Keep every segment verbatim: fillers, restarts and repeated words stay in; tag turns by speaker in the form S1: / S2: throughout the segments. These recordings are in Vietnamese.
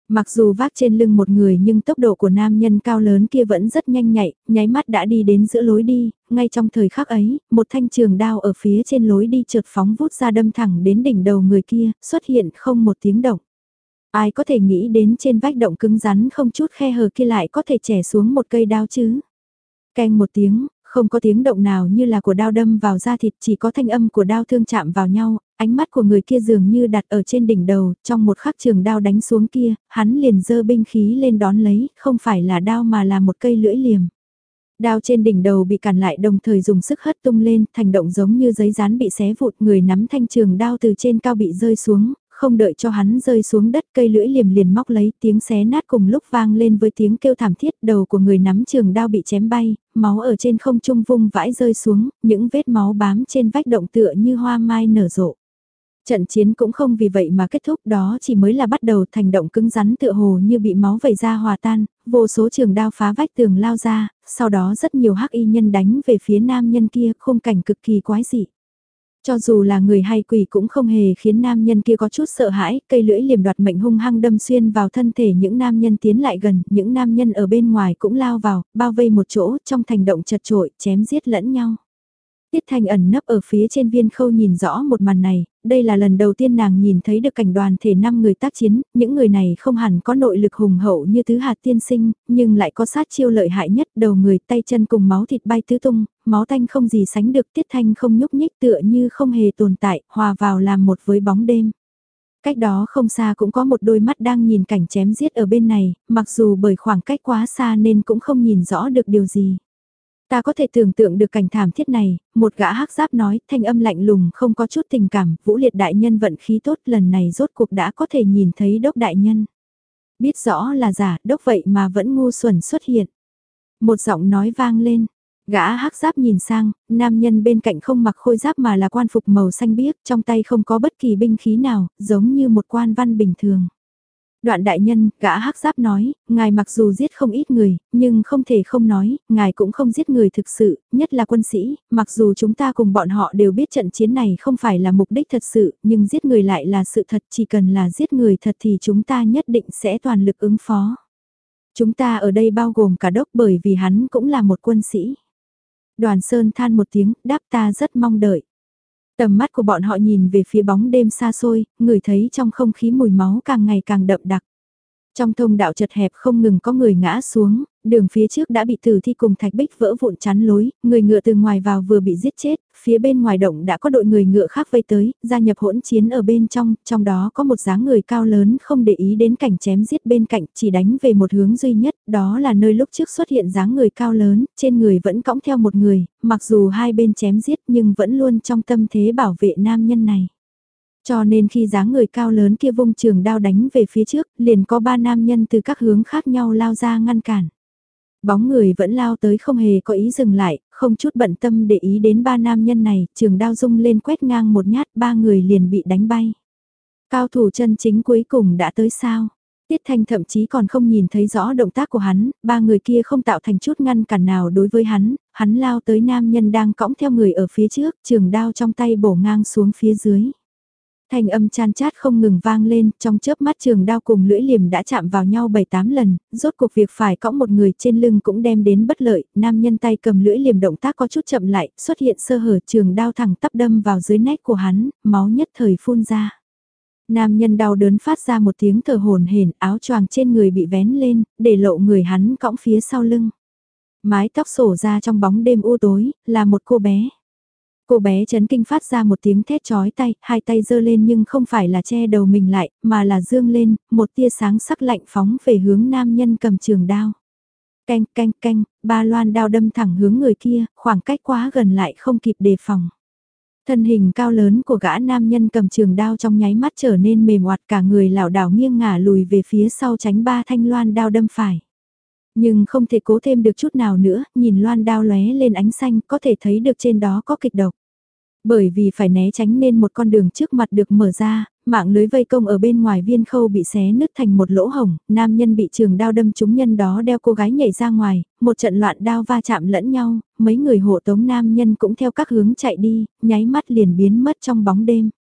S1: Mặc dù vác trên lưng một người nhưng tốc độ của nam nhân cao lớn kia vẫn rất nhanh nhạy, nháy mắt đã đi đến giữa lối đi, ngay trong thời khắc ấy, một thanh trường đao ở phía trên lối đi chợt phóng vút ra đâm thẳng đến đỉnh đầu người kia, xuất hiện không một tiếng động. Ai có thể nghĩ đến trên vách động cứng rắn không chút khe hở kia lại có thể chẻ xuống một cây đao chứ? Keng một tiếng, không có tiếng động nào như là của đao đâm vào da thịt, chỉ có thanh âm của đao thương chạm vào nhau, ánh mắt của người kia dường như đặt ở trên đỉnh đầu, trong một khắc trường đao đánh xuống kia, hắn liền giơ binh khí lên đón lấy, không phải là đao mà là một cây lưỡi liềm. Đao trên đỉnh đầu bị cản lại đồng thời dùng sức hất tung lên, thành động giống như giấy dán bị xé vụt, người nắm thanh trường đao từ trên cao bị rơi xuống, không đợi cho hắn rơi xuống đất, cây lưỡi liềm liền móc lấy, tiếng xé nát cùng lúc vang lên với tiếng kêu thảm thiết, đầu của người nắm trường đao bị chém bay, máu ở trên không trung vung vãi rơi xuống, những vết máu bám trên vách động tựa như hoa mai nở rộ. Trận chiến cũng không vì vậy mà kết thúc, đó chỉ mới là bắt đầu, thành động cứng rắn tựa hồ như bị máu vẩy ra hòa tan, vô số trường đao phá vách tường lao ra, sau đó rất nhiều hắc y nhân đánh về phía nam nhân kia, khung cảnh cực kỳ quái dị. Cho dù là người hay quỷ cũng không hề khiến nam nhân kia có chút sợ hãi, cây lưỡi liềm đoạt mệnh hung hăng đâm xuyên vào thân thể những nam nhân tiến lại gần, những nam nhân ở bên ngoài cũng lao vào, bao vây một chỗ, trong thành động chật trội, chém giết lẫn nhau. Tiết Thanh ẩn nấp ở phía trên viên khâu nhìn rõ một màn này, đây là lần đầu tiên nàng nhìn thấy được cảnh đoàn thể năm người tác chiến, những người này không hẳn có nội lực hùng hậu như tứ hạt tiên sinh, nhưng lại có sát chiêu lợi hại nhất, đầu người tay chân cùng máu thịt bay tứ tung, máu tanh không gì sánh được, Tiết Thanh không nhúc nhích tựa như không hề tồn tại, hòa vào làm một với bóng đêm. Cách đó không xa cũng có một đôi mắt đang nhìn cảnh chém giết ở bên này, mặc dù bởi khoảng cách quá xa nên cũng không nhìn rõ được điều gì. Ta có thể tưởng tượng được cảnh thảm thiết này, một gã hắc giáp nói, thanh âm lạnh lùng không có chút tình cảm, Vũ Liệt đại nhân vận khí tốt, lần này rốt cuộc đã có thể nhìn thấy Đốc đại nhân. Biết rõ là giả, Đốc vậy mà vẫn ngu xuẩn xuất hiện. Một giọng nói vang lên, gã hắc giáp nhìn sang, nam nhân bên cạnh không mặc khôi giáp mà là quan phục màu xanh biếc, trong tay không có bất kỳ binh khí nào, giống như một quan văn bình thường. Đoạn đại nhân, gã hắc giáp nói, ngài mặc dù giết không ít người, nhưng không thể không nói, ngài cũng không giết người thực sự, nhất là quân sĩ, mặc dù chúng ta cùng bọn họ đều biết trận chiến này không phải là mục đích thật sự, nhưng giết người lại là sự thật, chỉ cần là giết người thật thì chúng ta nhất định sẽ toàn lực ứng phó. Chúng ta ở đây bao gồm cả Đốc bởi vì hắn cũng là một quân sĩ. Đoàn Sơn than một tiếng, đáp ta rất mong đợi. Tầm mắt của bọn họ nhìn về phía bóng đêm xa xôi, ngửi thấy trong không khí mùi máu càng ngày càng đậm đặc. Trong thông đạo chật hẹp không ngừng có người ngã xuống, đường phía trước đã bị tử thi cùng thạch bích vỡ vụn chắn lối, người ngựa từ ngoài vào vừa bị giết chết, phía bên ngoài động đã có đội người ngựa khác vây tới, gia nhập hỗn chiến ở bên trong, trong đó có một dáng người cao lớn không để ý đến cảnh chém giết bên cạnh, chỉ đánh về một hướng duy nhất, đó là nơi lúc trước xuất hiện dáng người cao lớn, trên người vẫn cõng theo một người, mặc dù hai bên chém giết nhưng vẫn luôn trong tâm thế bảo vệ nam nhân này. Cho nên khi dáng người cao lớn kia vung trường đao đánh về phía trước, liền có ba nam nhân từ các hướng khác nhau lao ra ngăn cản. Bóng người vẫn lao tới không hề có ý dừng lại, không chút bận tâm để ý đến ba nam nhân này, trường đao rung lên quét ngang một nhát, ba người liền bị đánh bay. Cao thủ chân chính cuối cùng đã tới sao? Tiết Thanh thậm chí còn không nhìn thấy rõ động tác của hắn, ba người kia không tạo thành chút ngăn cản nào đối với hắn, hắn lao tới nam nhân đang cõng theo người ở phía trước, trường đao trong tay bổ ngang xuống phía dưới. Thanh âm chan chát không ngừng vang lên, trong chớp mắt trường đao cùng lưỡi liềm đã chạm vào nhau bảy tám lần, rốt cuộc việc phải cõng một người trên lưng cũng đem đến bất lợi, nam nhân tay cầm lưỡi liềm động tác có chút chậm lại, xuất hiện sơ hở trường đao thẳng tắp đâm vào dưới nách của hắn, máu nhất thời phun ra. Nam nhân đau đớn phát ra một tiếng thở hổn hển, áo choàng trên người bị vén lên, để lộ người hắn cõng phía sau lưng. Mái tóc xổ ra trong bóng đêm u tối, là một cô bé. Cô bé chấn kinh phát ra một tiếng thét chói tai, hai tay giơ lên nhưng không phải là che đầu mình lại, mà là dương lên, một tia sáng sắc lạnh phóng về hướng nam nhân cầm trường đao. Canh canh canh, ba loan đao đâm thẳng hướng người kia, khoảng cách quá gần lại không kịp đề phòng. Thân hình cao lớn của gã nam nhân cầm trường đao trong nháy mắt trở nên mềm oặt, cả người lảo đảo nghiêng ngả lùi về phía sau tránh ba thanh loan đao đâm phải. Nhưng không thể cố thêm được chút nào nữa, nhìn loan đao lóe lên ánh xanh có thể thấy được trên đó có kịch độc. Bởi vì phải né tránh nên một con đường trước mặt được mở ra, mạng lưới vây công ở bên ngoài viên khâu bị xé nứt thành một lỗ hổng, nam nhân bị trường đao đâm trúng nhân đó đeo cô gái nhảy ra ngoài, một trận loạn đao va chạm lẫn nhau, mấy người hộ tống nam nhân cũng theo các hướng chạy đi, nháy mắt liền biến mất trong bóng đêm.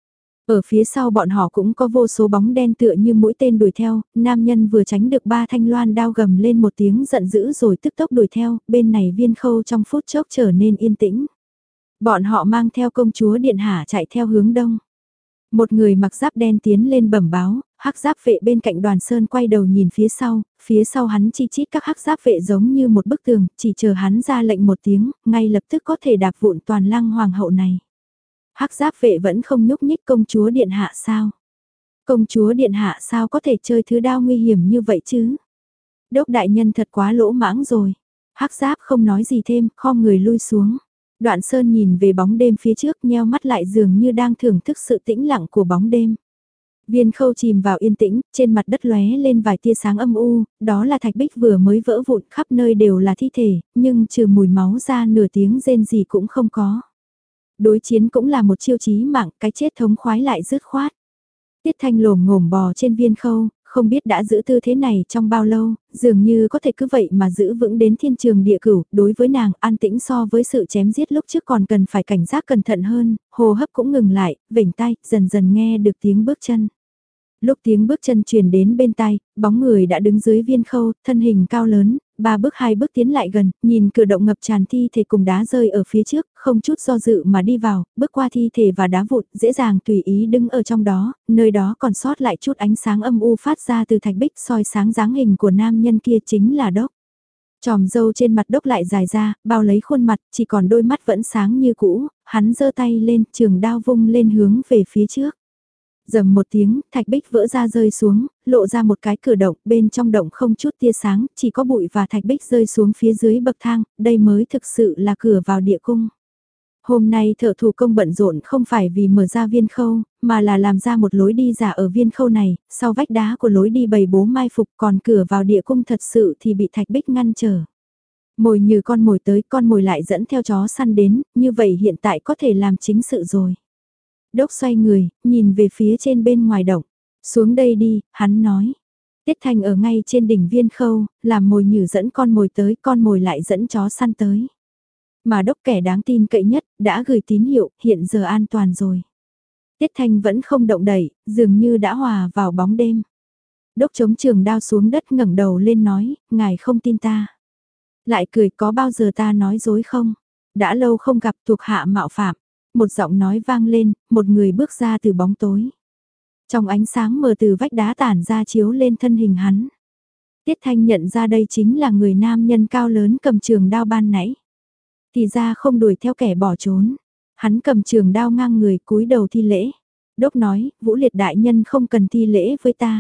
S1: Ở phía sau bọn họ cũng có vô số bóng đen tựa như mũi tên đuổi theo, nam nhân vừa tránh được ba thanh loan đao gầm lên một tiếng giận dữ rồi tức tốc đuổi theo, bên này Viên Khâu trong phút chốc trở nên yên tĩnh. Bọn họ mang theo công chúa điện hạ chạy theo hướng đông. Một người mặc giáp đen tiến lên bẩm báo, hắc giáp vệ bên cạnh Đoàn Sơn quay đầu nhìn phía sau, phía sau hắn chi chít các hắc giáp vệ giống như một bức tường, chỉ chờ hắn ra lệnh một tiếng, ngay lập tức có thể đạp vụn toàn lăng hoàng hậu này. Hắc giáp vệ vẫn không nhúc nhích, công chúa điện hạ sao? Công chúa điện hạ sao có thể chơi thứ đao nguy hiểm như vậy chứ? Đốc đại nhân thật quá lỗ mãng rồi. Hắc giáp không nói gì thêm, khom người lui xuống. Đoạn Sơn nhìn về bóng đêm phía trước, nheo mắt lại dường như đang thưởng thức sự tĩnh lặng của bóng đêm. Viên Khâu chìm vào yên tĩnh, trên mặt đất lóe lên vài tia sáng âm u, đó là thạch bích vừa mới vỡ vụn, khắp nơi đều là thi thể, nhưng trừ mùi máu ra nửa tiếng rên gì cũng không có. Đối chiến cũng là một chiêu chí mạng, cái chết thống khoái lại dứt khoát. Tiết Thanh lồm ngồm bò trên Viên Khâu, không biết đã giữ tư thế này trong bao lâu, dường như có thể cứ vậy mà giữ vững đến thiên trường địa cửu, đối với nàng an tĩnh so với sự chém giết lúc trước còn cần phải cảnh giác cẩn thận hơn, hô hấp cũng ngừng lại, vểnh tay, dần dần nghe được tiếng bước chân. Lúc tiếng bước chân truyền đến bên tai, bóng người đã đứng dưới Viên Khâu, thân hình cao lớn, ba bước hai bước tiến lại gần, nhìn cửa động ngập tràn thi thể cùng đá rơi ở phía trước, không chút do dự mà đi vào, bước qua thi thể và đá vụn, dễ dàng tùy ý đứng ở trong đó, nơi đó còn sót lại chút ánh sáng âm u phát ra từ thạch bích soi sáng dáng hình của nam nhân kia chính là Đốc. Chòm râu trên mặt Đốc lại dài ra, bao lấy khuôn mặt, chỉ còn đôi mắt vẫn sáng như cũ, hắn giơ tay lên, trường đao vung lên hướng về phía trước. Dầm một tiếng, thạch bích vỡ ra rơi xuống, lộ ra một cái cửa động, bên trong động không chút tia sáng, chỉ có bụi và thạch bích rơi xuống phía dưới bậc thang, đây mới thực sự là cửa vào địa cung. Hôm nay thợ thủ công bận rộn không phải vì mở ra Viên Khâu, mà là làm ra một lối đi giả ở Viên Khâu này, sau vách đá của lối đi bày bố mai phục, còn cửa vào địa cung thật sự thì bị thạch bích ngăn trở. Mồi như con mồi tới, con mồi lại dẫn theo chó săn đến, như vậy hiện tại có thể làm chính sự rồi. Đốc xoay người, nhìn về phía trên bên ngoài động. Xuống đây đi, hắn nói. Tiết Thanh ở ngay trên đỉnh Viên Khâu, làm mồi nhử dẫn con mồi tới, con mồi lại dẫn chó săn tới. Mà Đốc kẻ đáng tin cậy nhất, đã gửi tín hiệu, hiện giờ an toàn rồi. Tiết Thanh vẫn không động đậy, dường như đã hòa vào bóng đêm. Đốc chống trường đao xuống đất ngẩng đầu lên nói, ngài không tin ta. Lại cười, có bao giờ ta nói dối không? Đã lâu không gặp, thuộc hạ mạo phạm. Một giọng nói vang lên, một người bước ra từ bóng tối. Trong ánh sáng mờ từ vách đá tản ra chiếu lên thân hình hắn. Tiết Thanh nhận ra đây chính là người nam nhân cao lớn cầm trường đao ban nãy. Thì ra không đuổi theo kẻ bỏ trốn. Hắn cầm trường đao ngang người cúi đầu thi lễ. Đốc nói, Vũ Liệt đại nhân không cần thi lễ với ta.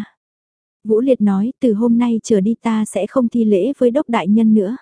S1: Vũ Liệt nói, từ hôm nay trở đi ta sẽ không thi lễ với Đốc đại nhân nữa.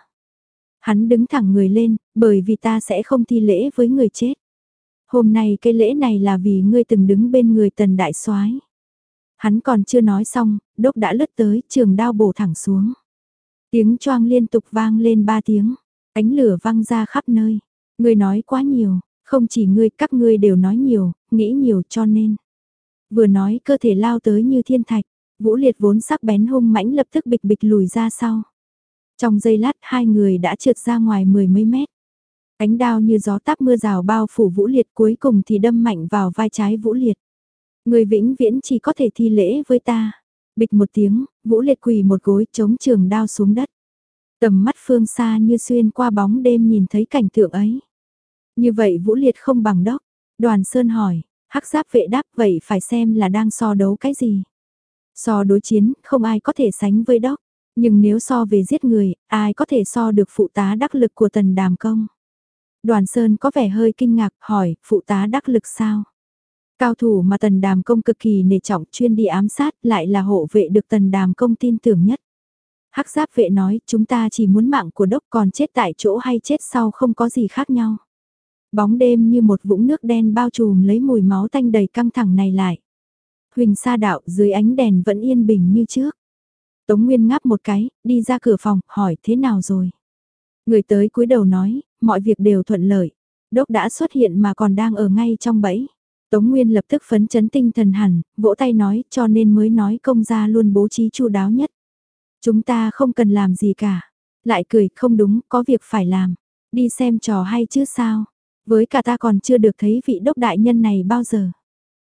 S1: Hắn đứng thẳng người lên, bởi vì ta sẽ không thi lễ với người chết. Hôm nay cái lễ này là vì ngươi từng đứng bên người Tần đại soái. Hắn còn chưa nói xong, Đốc đã lướt tới, trường đao bổ thẳng xuống. Tiếng choang liên tục vang lên ba tiếng, ánh lửa văng ra khắp nơi. Ngươi nói quá nhiều, không chỉ ngươi, các ngươi đều nói nhiều, nghĩ nhiều cho nên. Vừa nói cơ thể lao tới như thiên thạch, Vũ Liệt vốn sắc bén hung mãnh lập tức bịch bịch lùi ra sau. Trong giây lát hai người đã trượt ra ngoài mười mấy mét. Ánh đao như gió táp mưa rào bao phủ Vũ Liệt, cuối cùng thì đâm mạnh vào vai trái Vũ Liệt. Người vĩnh viễn chỉ có thể thi lễ với ta. Bịch một tiếng, Vũ Liệt quỳ một gối chống trường đao xuống đất. Tầm mắt phương xa như xuyên qua bóng đêm nhìn thấy cảnh tượng ấy. Như vậy Vũ Liệt không bằng Đốc. Đoàn Sơn hỏi, hắc giáp vệ đáp, vậy phải xem là đang so đấu cái gì. So đối chiến, không ai có thể sánh với Đốc. Nhưng nếu so về giết người, ai có thể so được phụ tá đắc lực của Tần Đàm Công. Đoàn Sơn có vẻ hơi kinh ngạc, hỏi, phụ tá đắc lực sao? Cao thủ mà Tần Đàm Công cực kỳ nể trọng, chuyên đi ám sát, lại là hộ vệ được Tần Đàm Công tin tưởng nhất. Hắc giáp vệ nói, chúng ta chỉ muốn mạng của Đốc, còn chết tại chỗ hay chết sau không có gì khác nhau. Bóng đêm như một vũng nước đen bao trùm lấy mùi máu tanh đầy căng thẳng này lại. Huỳnh Sa Đạo dưới ánh đèn vẫn yên bình như trước. Tống Nguyên ngáp một cái, đi ra cửa phòng, hỏi thế nào rồi? Người tới cúi đầu nói, mọi việc đều thuận lợi. Đốc đã xuất hiện mà còn đang ở ngay trong bẫy. Tống Nguyên lập tức phấn chấn tinh thần hẳn, vỗ tay nói, cho nên mới nói công gia luôn bố trí chu đáo nhất. Chúng ta không cần làm gì cả. Lại cười, không đúng, có việc phải làm. Đi xem trò hay chứ sao. Với cả ta còn chưa được thấy vị Đốc đại nhân này bao giờ.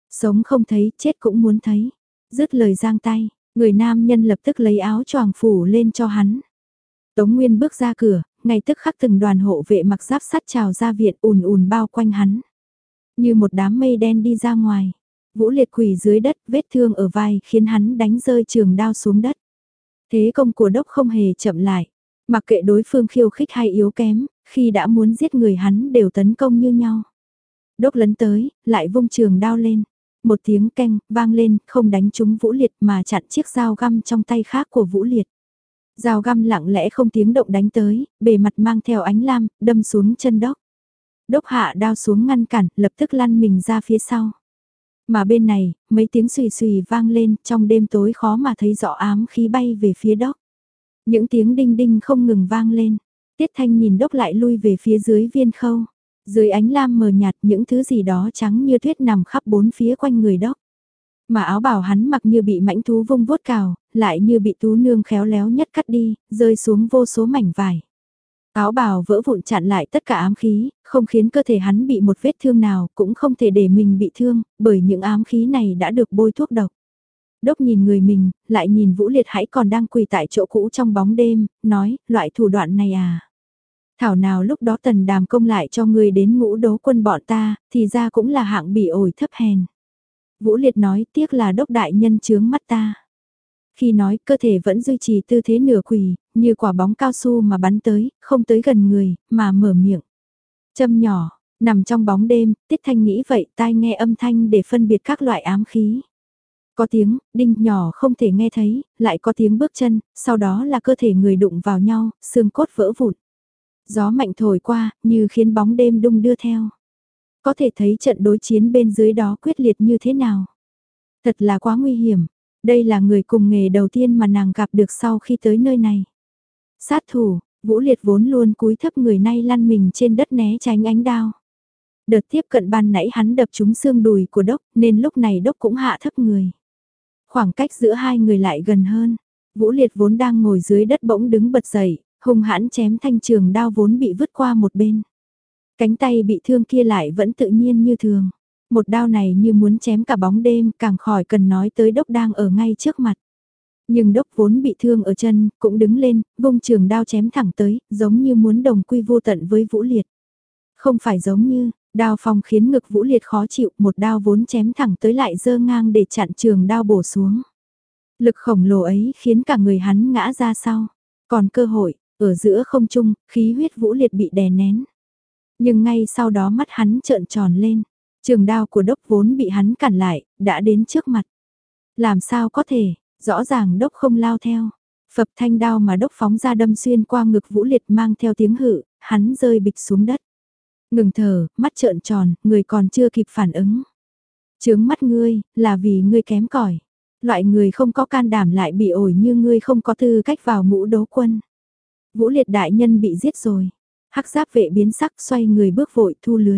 S1: Sống không thấy, chết cũng muốn thấy. Dứt lời giang tay, người nam nhân lập tức lấy áo choàng phủ lên cho hắn. Tống Nguyên bước ra cửa, ngay tức khắc từng đoàn hộ vệ mặc giáp sắt trào ra viện ùn ùn bao quanh hắn. Như một đám mây đen đi ra ngoài. Vũ Liệt quỳ dưới đất, vết thương ở vai khiến hắn đánh rơi trường đao xuống đất. Thế công của Đốc không hề chậm lại. Mặc kệ đối phương khiêu khích hay yếu kém, khi đã muốn giết người hắn đều tấn công như nhau. Đốc lấn tới, lại vung trường đao lên. Một tiếng keng, vang lên, không đánh trúng Vũ Liệt mà chặn chiếc dao găm trong tay khác của Vũ Liệt. Dao găm lặng lẽ không tiếng động đánh tới, bề mặt mang theo ánh lam, đâm xuống chân Đốc. Đốc hạ đao xuống ngăn cản, lập tức lăn mình ra phía sau. Mà bên này, mấy tiếng xùy xùy vang lên, trong đêm tối khó mà thấy rõ ám khí bay về phía Đốc. Những tiếng đinh đinh không ngừng vang lên. Tiết Thanh nhìn Đốc lại lui về phía dưới viên khâu. Dưới ánh lam mờ nhạt những thứ gì đó trắng như tuyết nằm khắp bốn phía quanh người Đốc. Mà áo bào hắn mặc như bị mãnh thú vung vuốt cào, lại như bị tú nương khéo léo nhất cắt đi, rơi xuống vô số mảnh vải. Áo bào vỡ vụn chặn lại tất cả ám khí, không khiến cơ thể hắn bị một vết thương nào, cũng không thể để mình bị thương, bởi những ám khí này đã được bôi thuốc độc. Đốc nhìn người mình, lại nhìn Vũ Liệt hãy còn đang quỳ tại chỗ cũ trong bóng đêm, nói, loại thủ đoạn này à. Thảo nào lúc đó Tần Đàm công lại cho người đến ngũ đấu quân bọn ta, thì ra cũng là hạng bị ổi thấp hèn. Vũ Liệt nói, tiếc là Đốc đại nhân chướng mắt ta. Khi nói, cơ thể vẫn duy trì tư thế nửa quỳ, như quả bóng cao su mà bắn tới, không tới gần người, mà mở miệng. Châm nhỏ, nằm trong bóng đêm, Tiết Thanh nghĩ vậy, tai nghe âm thanh để phân biệt các loại ám khí. Có tiếng, đinh nhỏ không thể nghe thấy, lại có tiếng bước chân, sau đó là cơ thể người đụng vào nhau, xương cốt vỡ vụn. Gió mạnh thổi qua, như khiến bóng đêm đung đưa theo. Có thể thấy trận đối chiến bên dưới đó quyết liệt như thế nào. Thật là quá nguy hiểm. Đây là người cùng nghề đầu tiên mà nàng gặp được sau khi tới nơi này. Sát thủ, Vũ Liệt vốn luôn cúi thấp người nay lăn mình trên đất né tránh ánh đao. Đợt tiếp cận ban nãy hắn đập trúng xương đùi của Đốc, nên lúc này Đốc cũng hạ thấp người. Khoảng cách giữa hai người lại gần hơn. Vũ Liệt vốn đang ngồi dưới đất bỗng đứng bật dậy, hung hãn chém thanh trường đao vốn bị vứt qua một bên. Cánh tay bị thương kia lại vẫn tự nhiên như thường. Một đao này như muốn chém cả bóng đêm, càng khỏi cần nói tới Đốc đang ở ngay trước mặt. Nhưng Đốc vốn bị thương ở chân, cũng đứng lên, vung trường đao chém thẳng tới, giống như muốn đồng quy vô tận với Vũ Liệt. Không phải giống như, đao phong khiến ngực Vũ Liệt khó chịu, một đao vốn chém thẳng tới lại giơ ngang để chặn trường đao bổ xuống. Lực khổng lồ ấy khiến cả người hắn ngã ra sau. Còn cơ hội, ở giữa không trung, khí huyết Vũ Liệt bị đè nén. Nhưng ngay sau đó mắt hắn trợn tròn lên. Trường đao của Đốc vốn bị hắn cản lại, đã đến trước mặt. Làm sao có thể, rõ ràng Đốc không lao theo. Phập thanh đao mà Đốc phóng ra đâm xuyên qua ngực Vũ Liệt mang theo tiếng hự, hắn rơi bịch xuống đất. Ngừng thở, mắt trợn tròn, người còn chưa kịp phản ứng. Chướng mắt ngươi, là vì ngươi kém cỏi. Loại người không có can đảm lại bị ổi như ngươi không có tư cách vào ngũ đấu quân. Vũ Liệt đại nhân bị giết rồi. Hắc giáp vệ biến sắc xoay người bước vội thu lưới.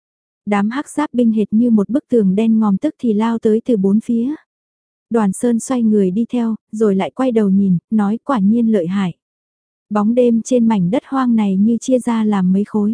S1: Đám hắc giáp binh hệt như một bức tường đen ngòm tức thì lao tới từ bốn phía. Đoàn Sơn xoay người đi theo, rồi lại quay đầu nhìn, nói quả nhiên lợi hại. Bóng đêm trên mảnh đất hoang này như chia ra làm mấy khối.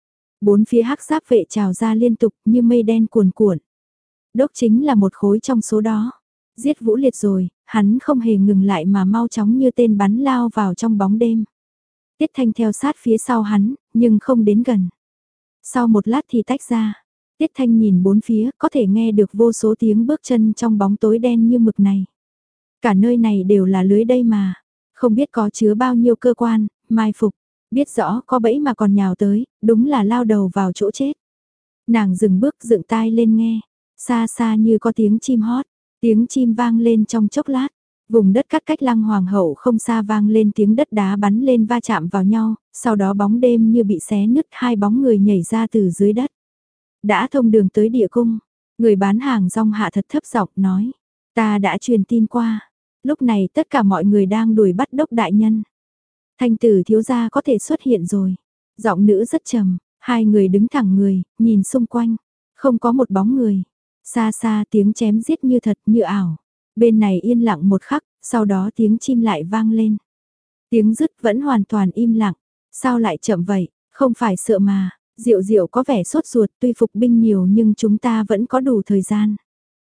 S1: Bốn phía hắc giáp vệ trào ra liên tục như mây đen cuồn cuộn. Đốc chính là một khối trong số đó. Giết Vũ Liệt rồi, hắn không hề ngừng lại mà mau chóng như tên bắn lao vào trong bóng đêm. Tiết Thanh theo sát phía sau hắn, nhưng không đến gần. Sau một lát thì tách ra. Tiết Thanh nhìn bốn phía, có thể nghe được vô số tiếng bước chân trong bóng tối đen như mực này. Cả nơi này đều là lưới đây mà. Không biết có chứa bao nhiêu cơ quan, mai phục. Biết rõ có bẫy mà còn nhào tới, đúng là lao đầu vào chỗ chết. Nàng dừng bước dựng tai lên nghe. Xa xa như có tiếng chim hót. Tiếng chim vang lên trong chốc lát. Vùng đất cắt cách Lăng Hoàng hậu không xa vang lên tiếng đất đá bắn lên va chạm vào nhau, sau đó bóng đêm như bị xé nứt, hai bóng người nhảy ra từ dưới đất. Đã thông đường tới địa cung, người bán hàng rong hạ thật thấp giọng nói, ta đã truyền tin qua, lúc này tất cả mọi người đang đuổi bắt Đốc đại nhân. Thanh tử thiếu gia có thể xuất hiện rồi. Giọng nữ rất trầm, hai người đứng thẳng người, nhìn xung quanh, không có một bóng người. Xa xa tiếng chém giết như thật như ảo. Bên này yên lặng một khắc, sau đó tiếng chim lại vang lên. Tiếng dứt vẫn hoàn toàn im lặng. Sao lại chậm vậy? Không phải sợ mà. Diệu Diệu có vẻ sốt ruột, tuy phục binh nhiều nhưng chúng ta vẫn có đủ thời gian.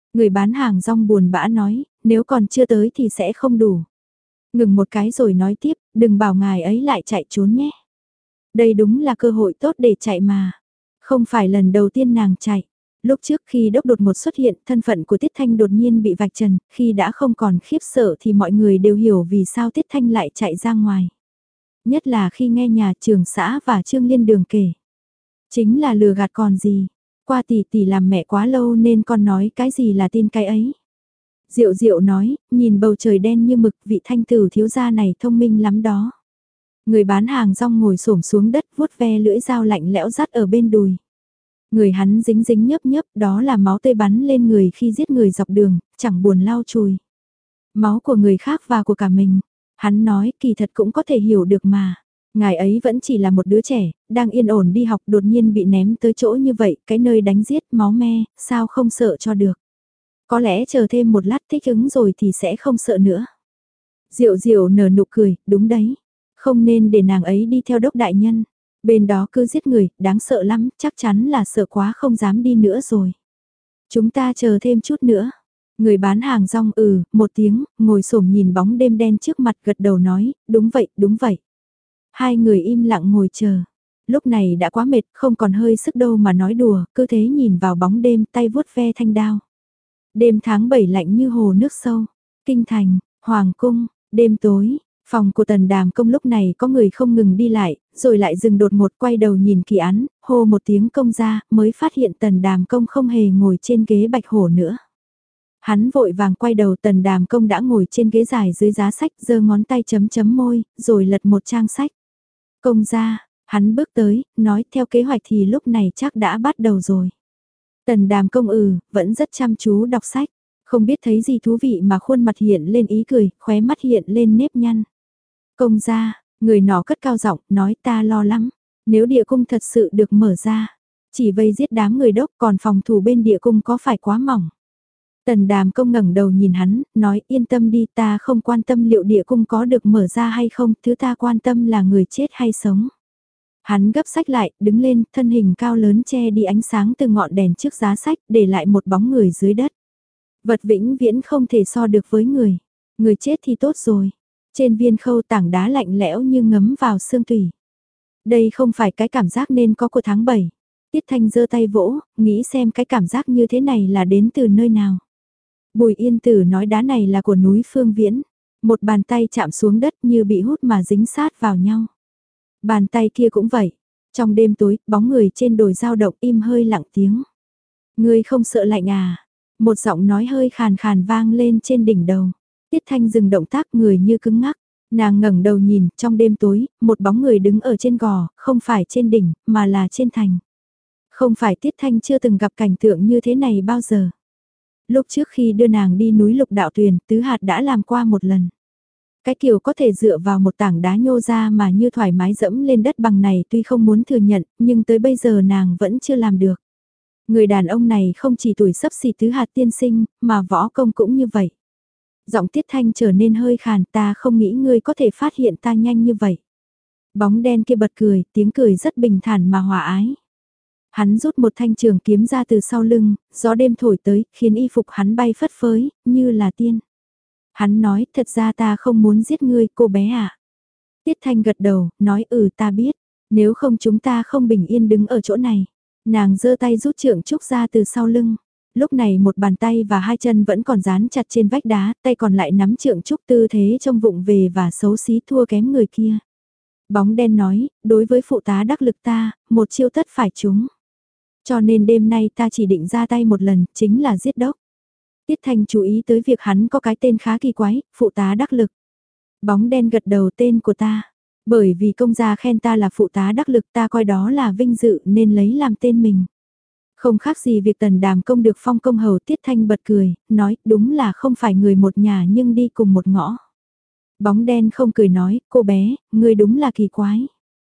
S1: Người bán hàng rong buồn bã nói, nếu còn chưa tới thì sẽ không đủ. Ngừng một cái rồi nói tiếp, đừng bảo ngài ấy lại chạy trốn nhé. Đây đúng là cơ hội tốt để chạy mà. Không phải lần đầu tiên nàng chạy. Lúc trước khi đốc đột một xuất hiện, thân phận của Tiết Thanh đột nhiên bị vạch trần, khi đã không còn khiếp sợ thì mọi người đều hiểu vì sao Tiết Thanh lại chạy ra ngoài. Nhất là khi nghe nhà trường xã và Trương Liên Đường kể. Chính là lừa gạt còn gì. Qua tỷ tỷ làm mẹ quá lâu nên con nói cái gì là tin cái ấy. Diệu Diệu nói, nhìn bầu trời đen như mực, vị thanh tử thiếu gia này thông minh lắm đó. Người bán hàng rong ngồi xổm xuống đất vuốt ve lưỡi dao lạnh lẽo rắt ở bên đùi. Người hắn dính dính nhấp nhấp, đó là máu tươi bắn lên người khi giết người dọc đường, chẳng buồn lau chùi. Máu của người khác và của cả mình. Hắn nói kỳ thật cũng có thể hiểu được mà. Ngài ấy vẫn chỉ là một đứa trẻ, đang yên ổn đi học đột nhiên bị ném tới chỗ như vậy, cái nơi đánh giết máu me, sao không sợ cho được. Có lẽ chờ thêm một lát thích ứng rồi thì sẽ không sợ nữa. Diệu Diệu nở nụ cười, đúng đấy. Không nên để nàng ấy đi theo đốc đại nhân. Bên đó cứ giết người, đáng sợ lắm, chắc chắn là sợ quá không dám đi nữa rồi. Chúng ta chờ thêm chút nữa. Người bán hàng rong ừ, một tiếng, ngồi xổm nhìn bóng đêm đen trước mặt gật đầu nói, đúng vậy, đúng vậy. Hai người im lặng ngồi chờ. Lúc này đã quá mệt, không còn hơi sức đâu mà nói đùa, cứ thế nhìn vào bóng đêm tay vuốt ve thanh đao. Đêm tháng bảy lạnh như hồ nước sâu. Kinh thành, hoàng cung, đêm tối, phòng của Tần Đàm Công lúc này có người không ngừng đi lại, rồi lại dừng đột ngột quay đầu nhìn Kỳ Án, hô một tiếng công ra, mới phát hiện Tần Đàm Công không hề ngồi trên ghế bạch hổ nữa. Hắn vội vàng quay đầu, Tần Đàm Công đã ngồi trên ghế dài dưới giá sách, giơ ngón tay chấm chấm môi, rồi lật một trang sách. Công ra, hắn bước tới, nói theo kế hoạch thì lúc này chắc đã bắt đầu rồi. Tần Đàm Công ừ, vẫn rất chăm chú đọc sách, không biết thấy gì thú vị mà khuôn mặt hiện lên ý cười, khóe mắt hiện lên nếp nhăn. Công ra, người nọ cất cao giọng, nói ta lo lắm, nếu địa cung thật sự được mở ra, chỉ vây giết đám người đốc còn phòng thủ bên địa cung có phải quá mỏng. Tần Đàm Công ngẩng đầu nhìn hắn, nói yên tâm đi, ta không quan tâm liệu địa cung có được mở ra hay không, thứ ta quan tâm là người chết hay sống. Hắn gấp sách lại, đứng lên, thân hình cao lớn che đi ánh sáng từ ngọn đèn trước giá sách, để lại một bóng người dưới đất. Vật vĩnh viễn không thể so được với người. Người chết thì tốt rồi. Trên viên khâu tảng đá lạnh lẽo như ngấm vào xương tủy. Đây không phải cái cảm giác nên có của tháng bảy. Tiết Thanh giơ tay vỗ, nghĩ xem cái cảm giác như thế này là đến từ nơi nào. Bùi Yên Tử nói đá này là của núi Phương Viễn. Một bàn tay chạm xuống đất như bị hút mà dính sát vào nhau. Bàn tay kia cũng vậy. Trong đêm tối, bóng người trên đồi dao động im hơi lặng tiếng. Ngươi không sợ lạnh à? Một giọng nói hơi khàn khàn vang lên trên đỉnh đầu. Tiết Thanh dừng động tác, người như cứng ngắc. Nàng ngẩng đầu nhìn, trong đêm tối, một bóng người đứng ở trên gò, không phải trên đỉnh, mà là trên thành. Không phải Tiết Thanh chưa từng gặp cảnh tượng như thế này bao giờ. Lúc trước khi đưa nàng đi núi Lục Đạo Tuyền, Tứ Hạt đã làm qua một lần. Cái kiểu có thể dựa vào một tảng đá nhô ra mà như thoải mái dẫm lên đất bằng này tuy không muốn thừa nhận, nhưng tới bây giờ nàng vẫn chưa làm được. Người đàn ông này không chỉ tuổi sắp xỉ Tứ Hạt tiên sinh, mà võ công cũng như vậy. Giọng Tiết Thanh trở nên hơi khàn, ta không nghĩ ngươi có thể phát hiện ta nhanh như vậy. Bóng đen kia bật cười, tiếng cười rất bình thản mà hòa ái. Hắn rút một thanh trường kiếm ra từ sau lưng, gió đêm thổi tới, khiến y phục hắn bay phất phới, như là tiên. Hắn nói, thật ra ta không muốn giết ngươi, cô bé ạ. À. Tiết Thanh gật đầu, nói ừ ta biết, nếu không chúng ta không bình yên đứng ở chỗ này. Nàng giơ tay rút trượng trúc ra từ sau lưng. Lúc này một bàn tay và hai chân vẫn còn dán chặt trên vách đá, tay còn lại nắm trượng trúc tư thế trông vụng về và xấu xí thua kém người kia. Bóng đen nói, đối với phụ tá đắc lực ta, một chiêu tất phải trúng. Cho nên đêm nay ta chỉ định ra tay một lần, chính là giết đốc. Tiết Thanh chú ý tới việc hắn có cái tên khá kỳ quái, phụ tá đắc lực. Bóng đen gật đầu tên của ta. Bởi vì công gia khen ta là phụ tá đắc lực ta coi đó là vinh dự nên lấy làm tên mình. Không khác gì việc Tần Đàm Công được phong công hầu. Tiết Thanh bật cười, nói đúng là không phải người một nhà nhưng đi cùng một ngõ. Bóng đen không cười nói, cô bé, ngươi đúng là kỳ quái.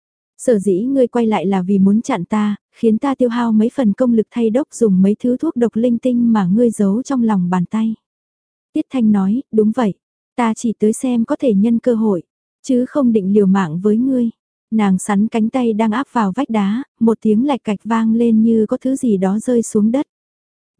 S1: Sở dĩ ngươi quay lại là vì muốn chặn ta, khiến ta tiêu hao mấy phần công lực thay đốc dùng mấy thứ thuốc độc linh tinh mà ngươi giấu trong lòng bàn tay. Tiết Thanh nói, đúng vậy, ta chỉ tới xem có thể nhân cơ hội, chứ không định liều mạng với ngươi. Nàng sắn cánh tay đang áp vào vách đá, một tiếng lạch cạch vang lên như có thứ gì đó rơi xuống đất.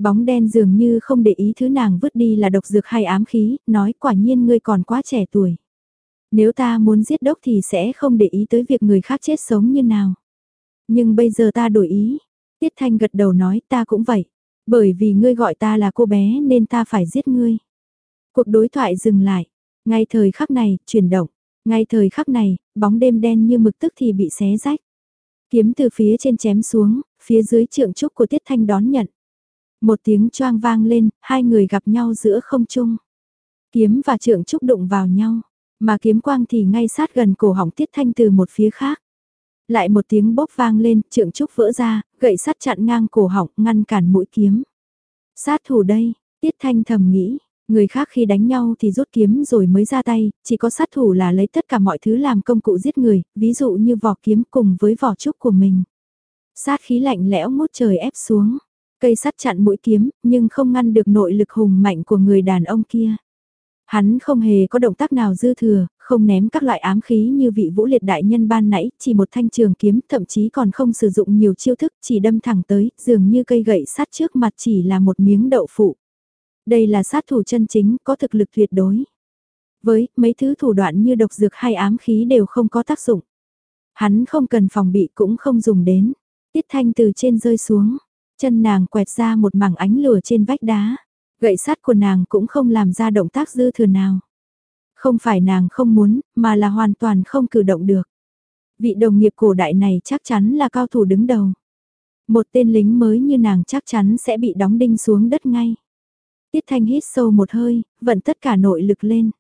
S1: Bóng đen dường như không để ý thứ nàng vứt đi là độc dược hay ám khí, nói quả nhiên ngươi còn quá trẻ tuổi. Nếu ta muốn giết đốc thì sẽ không để ý tới việc người khác chết sống như nào. Nhưng bây giờ ta đổi ý. Tiết Thanh gật đầu nói ta cũng vậy. Bởi vì ngươi gọi ta là cô bé nên ta phải giết ngươi. Cuộc đối thoại dừng lại. Ngay thời khắc này, chuyển động. Ngay thời khắc này, bóng đêm đen như mực tức thì bị xé rách. Kiếm từ phía trên chém xuống, phía dưới trượng trúc của Tiết Thanh đón nhận. Một tiếng choang vang lên, hai người gặp nhau giữa không trung. Kiếm và trượng trúc đụng vào nhau, mà kiếm quang thì ngay sát gần cổ họng Tiết Thanh từ một phía khác. Lại một tiếng bốc vang lên, trượng trúc vỡ ra, gậy sắt chặn ngang cổ họng, ngăn cản mũi kiếm. Sát thủ đây, Tiết Thanh thầm nghĩ, người khác khi đánh nhau thì rút kiếm rồi mới ra tay, chỉ có sát thủ là lấy tất cả mọi thứ làm công cụ giết người, ví dụ như vỏ kiếm cùng với vỏ trúc của mình. Sát khí lạnh lẽo ngút trời ép xuống, cây sắt chặn mũi kiếm, nhưng không ngăn được nội lực hùng mạnh của người đàn ông kia. Hắn không hề có động tác nào dư thừa, không ném các loại ám khí như vị vũ liệt đại nhân ban nãy, chỉ một thanh trường kiếm, thậm chí còn không sử dụng nhiều chiêu thức, chỉ đâm thẳng tới, dường như cây gậy sắt trước mặt chỉ là một miếng đậu phụ. Đây là sát thủ chân chính, có thực lực tuyệt đối. Với mấy thứ thủ đoạn như độc dược hay ám khí đều không có tác dụng. Hắn không cần phòng bị cũng không dùng đến. Tiết Thanh từ trên rơi xuống, chân nàng quẹt ra một mảng ánh lửa trên vách đá. Gậy sắt của nàng cũng không làm ra động tác dư thừa nào. Không phải nàng không muốn, mà là hoàn toàn không cử động được. Vị đồng nghiệp cổ đại này chắc chắn là cao thủ đứng đầu. Một tên lính mới như nàng chắc chắn sẽ bị đóng đinh xuống đất ngay. Tiết Thanh hít sâu một hơi, vận tất cả nội lực lên.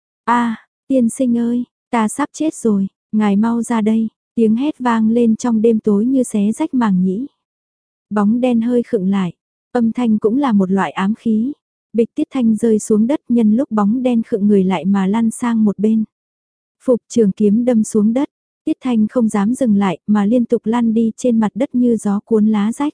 S1: A, tiên sinh ơi, ta sắp chết rồi, ngài mau ra đây, tiếng hét vang lên trong đêm tối như xé rách màng nhĩ. Bóng đen hơi khựng lại, âm thanh cũng là một loại ám khí. Bịch Tiết Thanh rơi xuống đất nhân lúc bóng đen khựng người lại mà lăn sang một bên. Phục trường kiếm đâm xuống đất, Tiết Thanh không dám dừng lại mà liên tục lăn đi trên mặt đất như gió cuốn lá rách.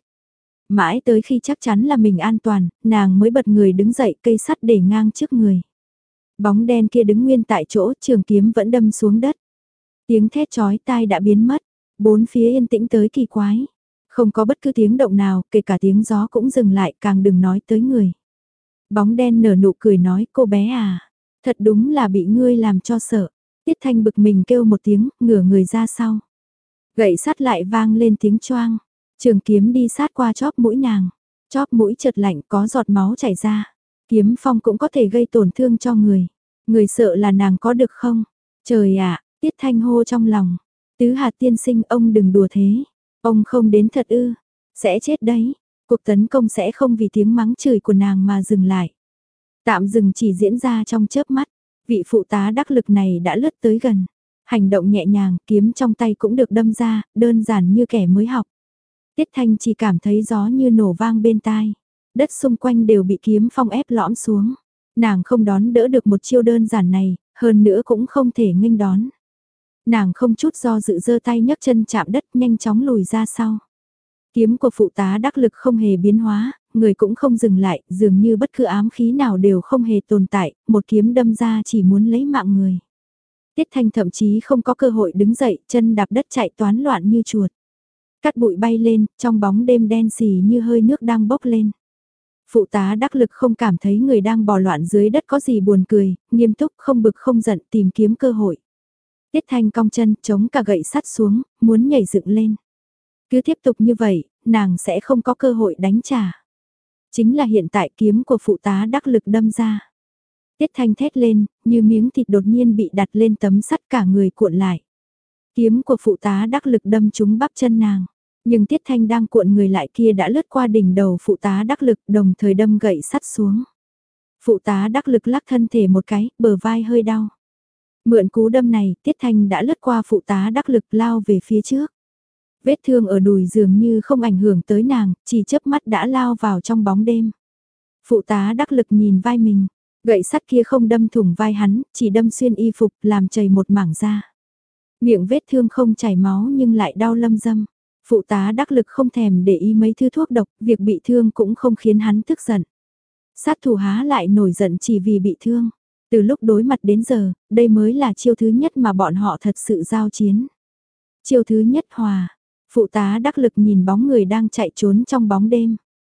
S1: Mãi tới khi chắc chắn là mình an toàn, nàng mới bật người đứng dậy cây sắt để ngang trước người. Bóng đen kia đứng nguyên tại chỗ, trường kiếm vẫn đâm xuống đất. Tiếng thét chói tai đã biến mất, bốn phía yên tĩnh tới kỳ quái. Không có bất cứ tiếng động nào, kể cả tiếng gió cũng dừng lại, càng đừng nói tới người. Bóng đen nở nụ cười nói, cô bé à, thật đúng là bị ngươi làm cho sợ. Tiết Thanh bực mình kêu một tiếng, ngửa người ra sau. Gậy sắt lại vang lên tiếng choang. Trường kiếm đi sát qua chóp mũi nàng. Chóp mũi chợt lạnh có giọt máu chảy ra. Kiếm phong cũng có thể gây tổn thương cho người. Người sợ là nàng có được không? Trời ạ, Tiết Thanh hô trong lòng. Tứ hạt tiên sinh ông đừng đùa thế. Ông không đến thật ư. Sẽ chết đấy. Cuộc tấn công sẽ không vì tiếng mắng chửi của nàng mà dừng lại. Tạm dừng chỉ diễn ra trong chớp mắt. Vị phụ tá đắc lực này đã lướt tới gần. Hành động nhẹ nhàng, kiếm trong tay cũng được đâm ra, đơn giản như kẻ mới học. Tiết Thanh chỉ cảm thấy gió như nổ vang bên tai. Đất xung quanh đều bị kiếm phong ép lõm xuống. Nàng không đón đỡ được một chiêu đơn giản này, hơn nữa cũng không thể nghênh đón. Nàng không chút do dự giơ tay nhấc chân chạm đất nhanh chóng lùi ra sau. Kiếm của phụ tá đắc lực không hề biến hóa, người cũng không dừng lại, dường như bất cứ ám khí nào đều không hề tồn tại, một kiếm đâm ra chỉ muốn lấy mạng người. Tiết Thanh thậm chí không có cơ hội đứng dậy, chân đạp đất chạy toán loạn như chuột. Cát bụi bay lên, trong bóng đêm đen xì như hơi nước đang bốc lên. Phụ tá đắc lực không cảm thấy người đang bò loạn dưới đất có gì buồn cười, nghiêm túc không bực không giận tìm kiếm cơ hội. Tiết Thanh cong chân chống cả gậy sắt xuống, muốn nhảy dựng lên. Cứ tiếp tục như vậy, nàng sẽ không có cơ hội đánh trả. Chính là hiện tại kiếm của phụ tá đắc lực đâm ra. Tiết Thanh thét lên, như miếng thịt đột nhiên bị đặt lên tấm sắt cả người cuộn lại. Kiếm của phụ tá đắc lực đâm trúng bắp chân nàng. Nhưng Tiết Thanh đang cuộn người lại kia đã lướt qua đỉnh đầu phụ tá đắc lực đồng thời đâm gậy sắt xuống. Phụ tá đắc lực lắc thân thể một cái, bờ vai hơi đau. Mượn cú đâm này, Tiết Thanh đã lướt qua phụ tá đắc lực lao về phía trước. Vết thương ở đùi dường như không ảnh hưởng tới nàng, chỉ chớp mắt đã lao vào trong bóng đêm. Phụ tá đắc lực nhìn vai mình, gậy sắt kia không đâm thủng vai hắn, chỉ đâm xuyên y phục làm chảy một mảng da. Miệng vết thương không chảy máu nhưng lại đau lâm dâm. Phụ tá đắc lực không thèm để ý mấy thứ thuốc độc, việc bị thương cũng không khiến hắn tức giận. Sát thủ há lại nổi giận chỉ vì bị thương. Từ lúc đối mặt đến giờ, đây mới là chiêu thứ nhất mà bọn họ thật sự giao chiến. Chiêu thứ nhất hòa, phụ tá đắc lực nhìn bóng người đang chạy trốn trong bóng đêm.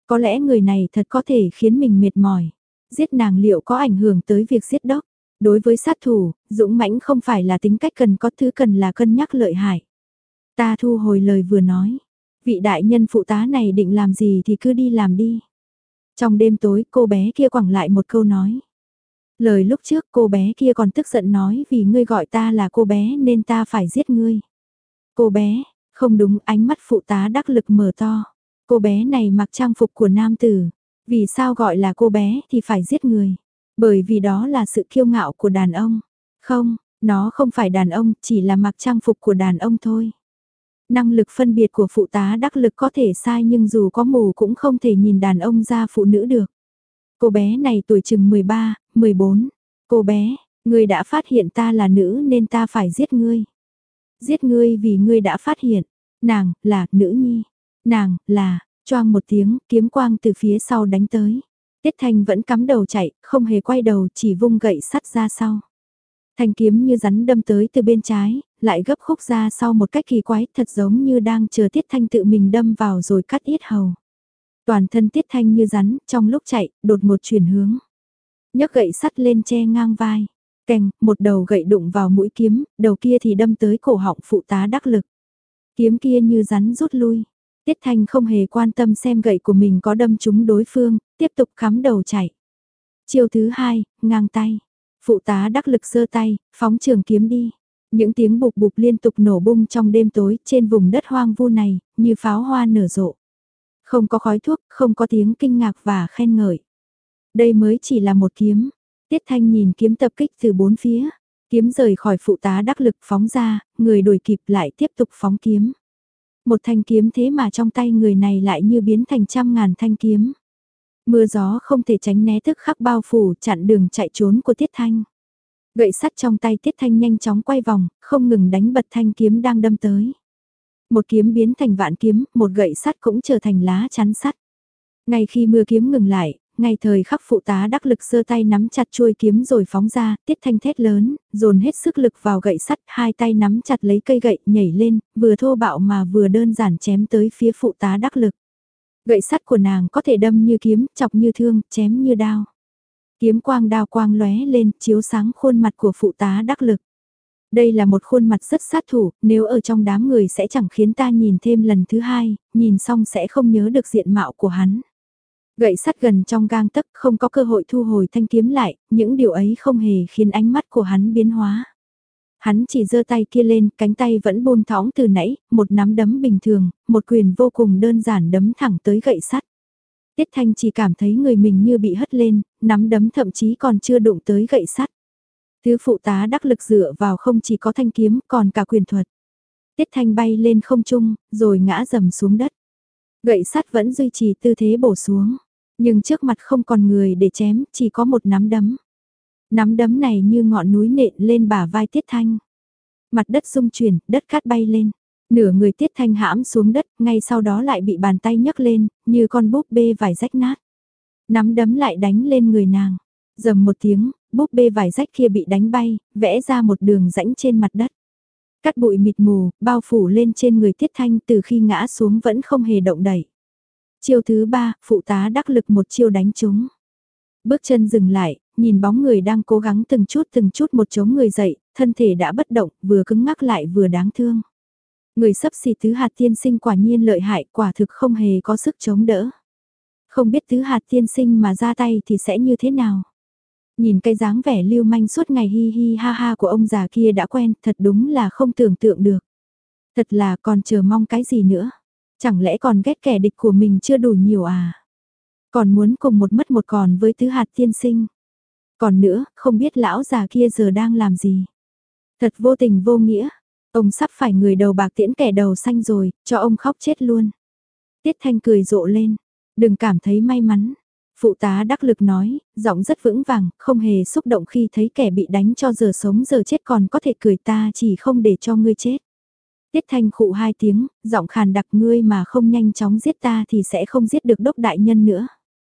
S1: Có lẽ người này thật có thể khiến mình mệt mỏi. Giết nàng liệu có ảnh hưởng tới việc giết đốc? Đối với sát thủ, dũng mãnh không phải là tính cách cần có, thứ cần là cân nhắc lợi hại. Ta thu hồi lời vừa nói. Vị đại nhân phụ tá này định làm gì thì cứ đi làm đi. Trong đêm tối cô bé kia quẳng lại một câu nói. Lời lúc trước cô bé kia còn tức giận nói vì ngươi gọi ta là cô bé nên ta phải giết ngươi. Cô bé, không đúng, ánh mắt phụ tá đắc lực mở to. Cô bé này mặc trang phục của nam tử. Vì sao gọi là cô bé thì phải giết người? Bởi vì đó là sự kiêu ngạo của đàn ông. Không, nó không phải đàn ông, chỉ là mặc trang phục của đàn ông thôi. Năng lực phân biệt của phụ tá đắc lực có thể sai nhưng dù có mù cũng không thể nhìn đàn ông ra phụ nữ được. Cô bé này tuổi chừng mười ba, mười bốn. Cô bé, ngươi đã phát hiện ta là nữ nên ta phải giết ngươi. Giết ngươi vì ngươi đã phát hiện. Nàng, là, nữ nhi. Nàng, là, choang một tiếng, kiếm quang từ phía sau đánh tới. Tiết Thanh vẫn cắm đầu chạy, không hề quay đầu, chỉ vung gậy sắt ra sau. Thanh kiếm như rắn đâm tới từ bên trái, lại gấp khúc ra sau một cách kỳ quái, thật giống như đang chờ Tiết Thanh tự mình đâm vào rồi cắt yết hầu. Toàn thân Tiết Thanh như rắn, trong lúc chạy, đột một chuyển hướng. Nhấc gậy sắt lên che ngang vai. Kèng, một đầu gậy đụng vào mũi kiếm, đầu kia thì đâm tới cổ họng phụ tá đắc lực. Kiếm kia như rắn rút lui. Tiết Thanh không hề quan tâm xem gậy của mình có đâm trúng đối phương, tiếp tục cắm đầu chạy. Chiêu thứ hai, ngang tay. Phụ tá đắc lực giơ tay, phóng trường kiếm đi. Những tiếng bục bục liên tục nổ bung trong đêm tối trên vùng đất hoang vu này, như pháo hoa nở rộ. Không có khói thuốc, không có tiếng kinh ngạc và khen ngợi. Đây mới chỉ là một kiếm. Tiết Thanh nhìn kiếm tập kích từ bốn phía. Kiếm rời khỏi phụ tá đắc lực phóng ra, người đuổi kịp lại tiếp tục phóng kiếm. Một thanh kiếm thế mà trong tay người này lại như biến thành trăm ngàn thanh kiếm. Mưa gió không thể tránh né tức khắc bao phủ chặn đường chạy trốn của Tiết Thanh. Gậy sắt trong tay Tiết Thanh nhanh chóng quay vòng, không ngừng đánh bật thanh kiếm đang đâm tới. Một kiếm biến thành vạn kiếm, một gậy sắt cũng trở thành lá chắn sắt. Ngay khi mưa kiếm ngừng lại, ngay thời khắc phụ tá đắc lực giơ tay nắm chặt chuôi kiếm rồi phóng ra, Tiết Thanh thét lớn, dồn hết sức lực vào gậy sắt, hai tay nắm chặt lấy cây gậy, nhảy lên, vừa thô bạo mà vừa đơn giản chém tới phía phụ tá đắc lực. Gậy sắt của nàng có thể đâm như kiếm, chọc như thương, chém như đao. Kiếm quang đao quang lóe lên, chiếu sáng khuôn mặt của phụ tá đắc lực. Đây là một khuôn mặt rất sát thủ, nếu ở trong đám người sẽ chẳng khiến ta nhìn thêm lần thứ hai, nhìn xong sẽ không nhớ được diện mạo của hắn. Gậy sắt gần trong gang tấc, không có cơ hội thu hồi thanh kiếm lại, những điều ấy không hề khiến ánh mắt của hắn biến hóa. Hắn chỉ giơ tay kia lên, cánh tay vẫn buông thõng từ nãy, một nắm đấm bình thường, một quyền vô cùng đơn giản đấm thẳng tới gậy sắt. Tiết Thanh chỉ cảm thấy người mình như bị hất lên, nắm đấm thậm chí còn chưa đụng tới gậy sắt. Thứ phụ tá đắc lực dựa vào không chỉ có thanh kiếm, còn cả quyền thuật. Tiết Thanh bay lên không trung, rồi ngã dầm xuống đất. Gậy sắt vẫn duy trì tư thế bổ xuống, nhưng trước mặt không còn người để chém, chỉ có một nắm đấm. Nắm đấm này như ngọn núi nện lên bả vai Tiết Thanh. Mặt đất rung chuyển, đất cát bay lên. Nửa người Tiết Thanh hãm xuống đất, ngay sau đó lại bị bàn tay nhấc lên, như con búp bê vải rách nát. Nắm đấm lại đánh lên người nàng. Dầm một tiếng, búp bê vải rách kia bị đánh bay, vẽ ra một đường rãnh trên mặt đất. Cát bụi mịt mù, bao phủ lên trên người Tiết Thanh từ khi ngã xuống vẫn không hề động đậy. Chiêu thứ ba, phụ tá đắc lực một chiêu đánh trúng. Bước chân dừng lại, nhìn bóng người đang cố gắng từng chút từng chút một chống người dậy, thân thể đã bất động, vừa cứng ngắc lại vừa đáng thương. Người sắp xỉ Tứ Hạt tiên sinh quả nhiên lợi hại, quả thực không hề có sức chống đỡ. Không biết Tứ Hạt tiên sinh mà ra tay thì sẽ như thế nào. Nhìn cái dáng vẻ lưu manh suốt ngày hi hi ha ha của ông già kia đã quen, thật đúng là không tưởng tượng được. Thật là còn chờ mong cái gì nữa. Chẳng lẽ còn ghét kẻ địch của mình chưa đủ nhiều à? Còn muốn cùng một mất một còn với Tứ Hạt tiên sinh. Còn nữa, không biết lão già kia giờ đang làm gì. Thật vô tình vô nghĩa. Ông sắp phải người đầu bạc tiễn kẻ đầu xanh rồi, cho ông khóc chết luôn. Tiết Thanh cười rộ lên. Đừng cảm thấy may mắn. Phụ tá đắc lực nói, giọng rất vững vàng, không hề xúc động khi thấy kẻ bị đánh cho giờ sống giờ chết còn có thể cười, ta chỉ không để cho ngươi chết. Tiết Thanh khụ hai tiếng, giọng khàn đặc, ngươi mà không nhanh chóng giết ta thì sẽ không giết được đốc đại nhân nữa.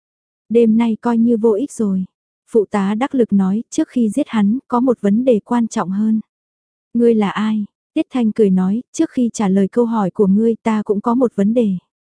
S1: Đêm nay coi như vô ích rồi. Phụ tá đắc lực nói, trước khi giết hắn, có một vấn đề quan trọng hơn. Ngươi là ai? Tiết Thanh cười nói, trước khi trả lời câu hỏi của ngươi ta cũng có một vấn đề.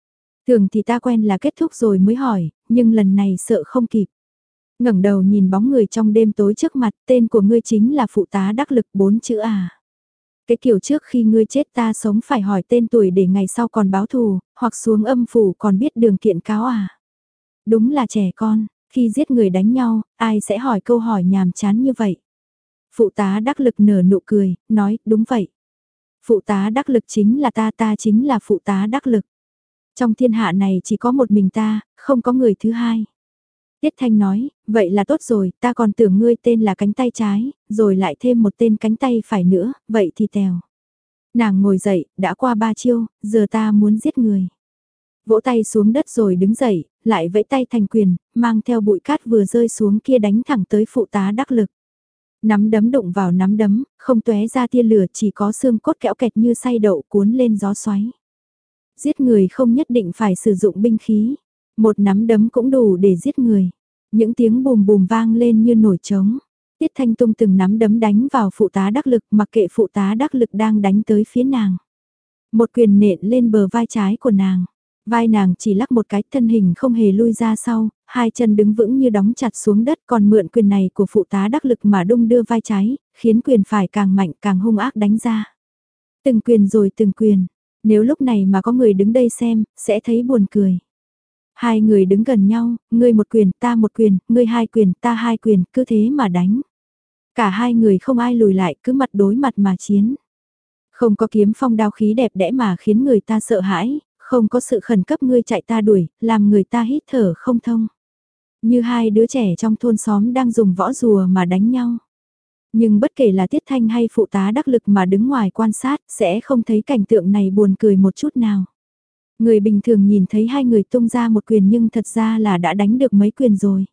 S1: Thường thì ta quen là kết thúc rồi mới hỏi, nhưng lần này sợ không kịp. Ngẩng đầu nhìn bóng người trong đêm tối trước mặt, tên của ngươi chính là phụ tá đắc lực bốn chữ à. Cái kiểu trước khi ngươi chết ta sống phải hỏi tên tuổi để ngày sau còn báo thù, hoặc xuống âm phủ còn biết đường kiện cáo à. Đúng là trẻ con, khi giết người đánh nhau, ai sẽ hỏi câu hỏi nhàm chán như vậy. Phụ tá đắc lực nở nụ cười, nói, đúng vậy. Phụ tá đắc lực chính là ta, ta chính là phụ tá đắc lực. Trong thiên hạ này chỉ có một mình ta, không có người thứ hai. Tiết Thanh nói, vậy là tốt rồi, ta còn tưởng ngươi tên là cánh tay trái, rồi lại thêm một tên cánh tay phải nữa, vậy thì tèo. Nàng ngồi dậy, đã qua ba chiêu, giờ ta muốn giết người. Vỗ tay xuống đất rồi đứng dậy, lại vẫy tay thành quyền, mang theo bụi cát vừa rơi xuống kia đánh thẳng tới phụ tá đắc lực. Nắm đấm đụng vào nắm đấm, không tóe ra tia lửa, chỉ có xương cốt kẽo kẹt như xay đậu cuốn lên gió xoáy. Giết người không nhất định phải sử dụng binh khí, một nắm đấm cũng đủ để giết người. Những tiếng bùm bùm vang lên như nổi trống. Tiết Thanh tung từng nắm đấm đánh vào phụ tá đắc lực, mặc kệ phụ tá đắc lực đang đánh tới phía nàng. Một quyền nện lên bờ vai trái của nàng. Vai nàng chỉ lắc một cái, thân hình không hề lui ra sau, hai chân đứng vững như đóng chặt xuống đất, còn mượn quyền này của phụ tá đắc lực mà đung đưa vai trái, khiến quyền phải càng mạnh càng hung ác đánh ra. Từng quyền rồi từng quyền, nếu lúc này mà có người đứng đây xem, sẽ thấy buồn cười. Hai người đứng gần nhau, ngươi một quyền, ta một quyền, ngươi hai quyền, ta hai quyền, cứ thế mà đánh. Cả hai người không ai lùi lại, cứ mặt đối mặt mà chiến. Không có kiếm phong đao khí đẹp đẽ mà khiến người ta sợ hãi, không có sự khẩn cấp ngươi chạy ta đuổi, làm người ta hít thở không thông. Như hai đứa trẻ trong thôn xóm đang dùng võ rùa mà đánh nhau. Nhưng bất kể là Tiết Thanh hay phụ tá đắc lực mà đứng ngoài quan sát, sẽ không thấy cảnh tượng này buồn cười một chút nào. Người bình thường nhìn thấy hai người tung ra một quyền nhưng thật ra là đã đánh được mấy quyền rồi.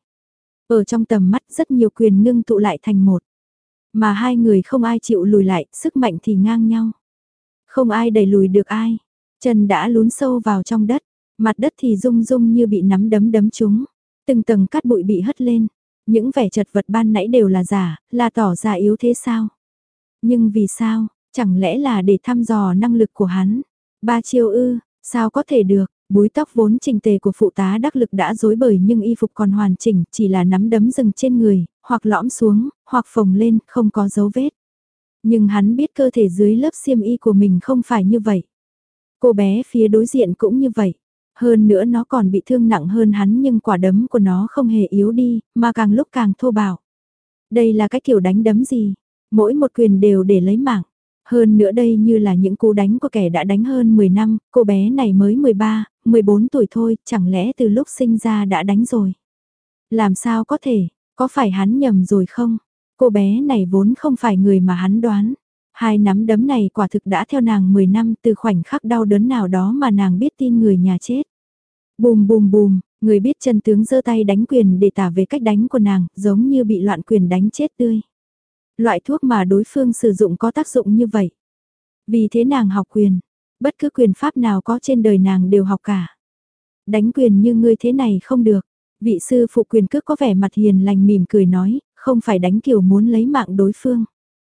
S1: Ở trong tầm mắt rất nhiều quyền ngưng tụ lại thành một. Mà hai người không ai chịu lùi lại, sức mạnh thì ngang nhau. Không ai đẩy lùi được ai. Chân đã lún sâu vào trong đất, mặt đất thì rung rung như bị nắm đấm đấm trúng. Từng tầng cát bụi bị hất lên. Những vẻ chật vật ban nãy đều là giả, là tỏ ra yếu thế sao? Nhưng vì sao? Chẳng lẽ là để thăm dò năng lực của hắn? Ba chiêu ư, sao có thể được? Búi tóc vốn chỉnh tề của phụ tá đắc lực đã rối bời nhưng y phục còn hoàn chỉnh, chỉ là nắm đấm dừng trên người, hoặc lõm xuống, hoặc phồng lên, không có dấu vết. Nhưng hắn biết cơ thể dưới lớp xiêm y của mình không phải như vậy. Cô bé phía đối diện cũng như vậy. Hơn nữa nó còn bị thương nặng hơn hắn nhưng quả đấm của nó không hề yếu đi, mà càng lúc càng thô bạo. Đây là cái kiểu đánh đấm gì? Mỗi một quyền đều để lấy mạng. Hơn nữa đây như là những cú đánh của kẻ đã đánh hơn mười năm, cô bé này mới mười ba, mười bốn tuổi thôi, chẳng lẽ từ lúc sinh ra đã đánh rồi? Làm sao có thể, có phải hắn nhầm rồi không? Cô bé này vốn không phải người mà hắn đoán. Hai nắm đấm này quả thực đã theo nàng mười năm từ khoảnh khắc đau đớn nào đó mà nàng biết tin người nhà chết. Bùm bùm bùm, người biết chân tướng giơ tay đánh quyền để tả về cách đánh của nàng, giống như bị loạn quyền đánh chết tươi. Loại thuốc mà đối phương sử dụng có tác dụng như vậy. Vì thế nàng học quyền, bất cứ quyền pháp nào có trên đời nàng đều học cả. Đánh quyền như ngươi thế này không được. Vị sư phụ quyền cước có vẻ mặt hiền lành mỉm cười nói, không phải đánh kiểu muốn lấy mạng đối phương.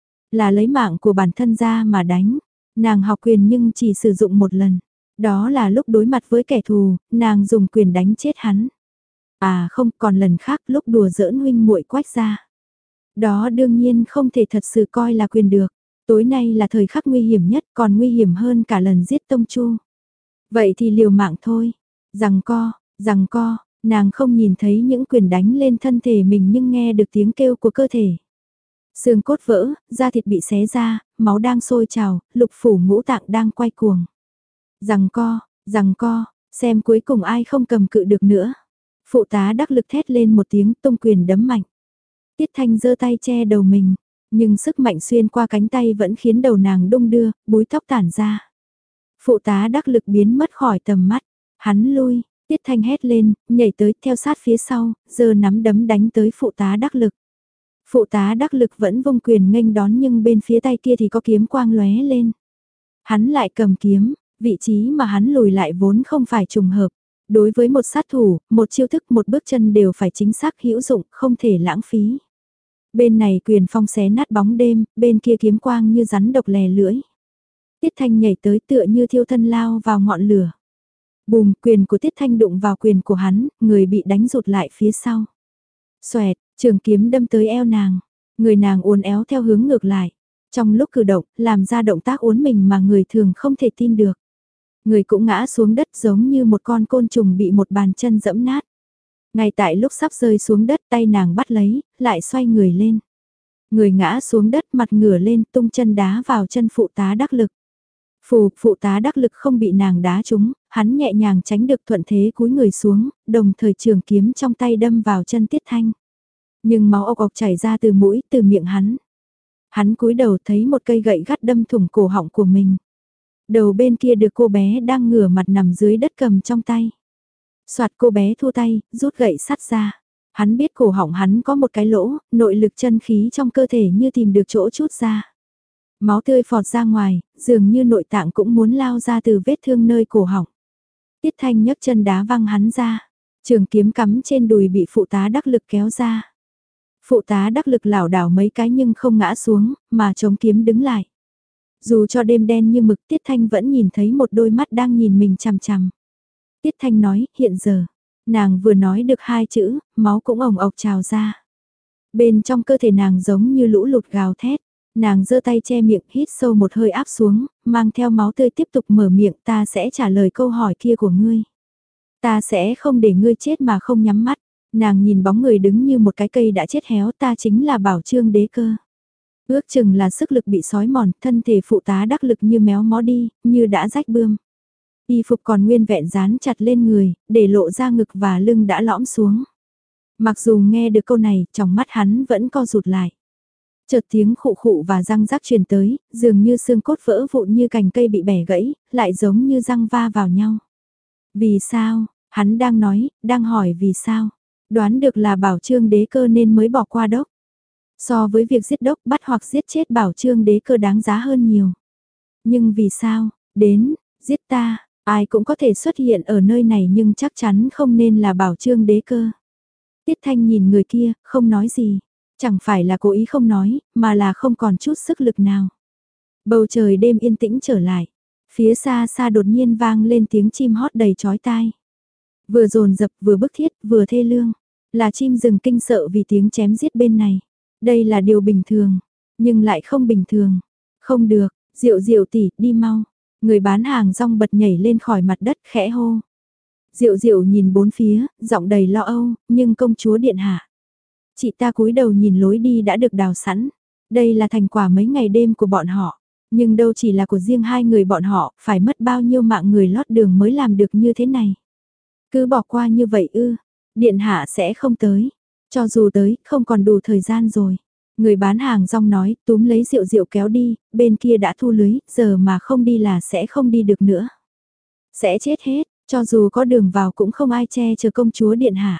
S1: Là lấy mạng của bản thân ra mà đánh. Nàng học quyền nhưng chỉ sử dụng một lần. Đó là lúc đối mặt với kẻ thù, nàng dùng quyền đánh chết hắn. À không, còn lần khác lúc đùa giỡn huynh muội Quách gia. Đó đương nhiên không thể thật sự coi là quyền được. Tối nay là thời khắc nguy hiểm nhất, còn nguy hiểm hơn cả lần giết Tông Chu. Vậy thì liều mạng thôi. Rằng co, rằng co, nàng không nhìn thấy những quyền đánh lên thân thể mình nhưng nghe được tiếng kêu của cơ thể. Xương cốt vỡ, da thịt bị xé ra, máu đang sôi trào, lục phủ ngũ tạng đang quay cuồng. Rằng co, rằng co, xem cuối cùng ai không cầm cự được nữa. Phụ tá đắc lực thét lên một tiếng tung quyền đấm mạnh. Tiết Thanh giơ tay che đầu mình, nhưng sức mạnh xuyên qua cánh tay vẫn khiến đầu nàng đung đưa, búi tóc tản ra. Phụ tá đắc lực biến mất khỏi tầm mắt, hắn lui, Tiết Thanh hét lên, nhảy tới theo sát phía sau, giơ nắm đấm đánh tới phụ tá đắc lực. Phụ tá đắc lực vẫn vung quyền nghênh đón nhưng bên phía tay kia thì có kiếm quang lóe lên. Hắn lại cầm kiếm, vị trí mà hắn lùi lại vốn không phải trùng hợp. Đối với một sát thủ, một chiêu thức một bước chân đều phải chính xác hữu dụng, không thể lãng phí. Bên này quyền phong xé nát bóng đêm, bên kia kiếm quang như rắn độc lè lưỡi. Tiết Thanh nhảy tới tựa như thiêu thân lao vào ngọn lửa. Bùm, quyền của Tiết Thanh đụng vào quyền của hắn, người bị đánh rụt lại phía sau. Xoẹt, trường kiếm đâm tới eo nàng. Người nàng uốn éo theo hướng ngược lại. Trong lúc cử động, làm ra động tác uốn mình mà người thường không thể tin được. Người cũng ngã xuống đất giống như một con côn trùng bị một bàn chân dẫm nát. Ngay tại lúc sắp rơi xuống đất tay nàng bắt lấy, lại xoay người lên. Người ngã xuống đất mặt ngửa lên tung chân đá vào chân phụ tá đắc lực. Phù, phụ tá đắc lực không bị nàng đá trúng, hắn nhẹ nhàng tránh được thuận thế cúi người xuống, đồng thời trường kiếm trong tay đâm vào chân Tiết Thanh. Nhưng máu ọc ọc chảy ra từ mũi, từ miệng hắn. Hắn cúi đầu thấy một cây gậy gắt đâm thủng cổ họng của mình. Đầu bên kia được cô bé đang ngửa mặt nằm dưới đất cầm trong tay. Soạt cô bé thua tay, rút gậy sắt ra. Hắn biết cổ họng hắn có một cái lỗ, nội lực chân khí trong cơ thể như tìm được chỗ chút ra. Máu tươi phọt ra ngoài, dường như nội tạng cũng muốn lao ra từ vết thương nơi cổ họng. Tiết Thanh nhấc chân đá văng hắn ra. Trường kiếm cắm trên đùi bị phụ tá đắc lực kéo ra. Phụ tá đắc lực lảo đảo mấy cái nhưng không ngã xuống, mà chống kiếm đứng lại. Dù cho đêm đen như mực Tiết Thanh vẫn nhìn thấy một đôi mắt đang nhìn mình chằm chằm. Tiết Thanh nói, hiện giờ. Nàng vừa nói được hai chữ, máu cũng ồng ộc trào ra. Bên trong cơ thể nàng giống như lũ lụt gào thét. Nàng giơ tay che miệng hít sâu một hơi áp xuống, mang theo máu tươi tiếp tục mở miệng ta sẽ trả lời câu hỏi kia của ngươi. Ta sẽ không để ngươi chết mà không nhắm mắt. Nàng nhìn bóng người đứng như một cái cây đã chết héo ta chính là Bảo Trương Đế Cơ. Ước chừng là sức lực bị sói mòn, thân thể phụ tá đắc lực như méo mó đi, như đã rách bươm. Y phục còn nguyên vẹn dán chặt lên người, để lộ ra ngực và lưng đã lõm xuống. Mặc dù nghe được câu này, trong mắt hắn vẫn co rụt lại. Chợt tiếng khụ khụ và răng rắc truyền tới, dường như xương cốt vỡ vụn như cành cây bị bẻ gãy, lại giống như răng va vào nhau. Vì sao? Hắn đang nói, đang hỏi vì sao? Đoán được là Bảo Trương Đế Cơ nên mới bỏ qua đốc. So với việc giết đốc bắt hoặc giết chết Bảo Trương Đế Cơ đáng giá hơn nhiều. Nhưng vì sao? Đến, giết ta, ai cũng có thể xuất hiện ở nơi này nhưng chắc chắn không nên là Bảo Trương Đế Cơ. Tiết Thanh nhìn người kia, không nói gì. Chẳng phải là cố ý không nói, mà là không còn chút sức lực nào. Bầu trời đêm yên tĩnh trở lại. Phía xa xa đột nhiên vang lên tiếng chim hót đầy chói tai. Vừa dồn dập vừa bức thiết vừa thê lương. Là chim rừng kinh sợ vì tiếng chém giết bên này. Đây là điều bình thường, nhưng lại không bình thường. Không được, Diệu Diệu tỷ, đi mau. Người bán hàng rong bật nhảy lên khỏi mặt đất khẽ hô. Diệu Diệu nhìn bốn phía, giọng đầy lo âu, nhưng công chúa điện hạ. Chị ta cúi đầu nhìn lối đi đã được đào sẵn. Đây là thành quả mấy ngày đêm của bọn họ. Nhưng đâu chỉ là của riêng hai người bọn họ, phải mất bao nhiêu mạng người lót đường mới làm được như thế này. Cứ bỏ qua như vậy ư, điện hạ sẽ không tới. Cho dù tới, không còn đủ thời gian rồi. Người bán hàng rong nói, túm lấy Diệu Diệu kéo đi, bên kia đã thu lưới, giờ mà không đi là sẽ không đi được nữa. Sẽ chết hết, cho dù có đường vào cũng không ai che chở công chúa điện hạ.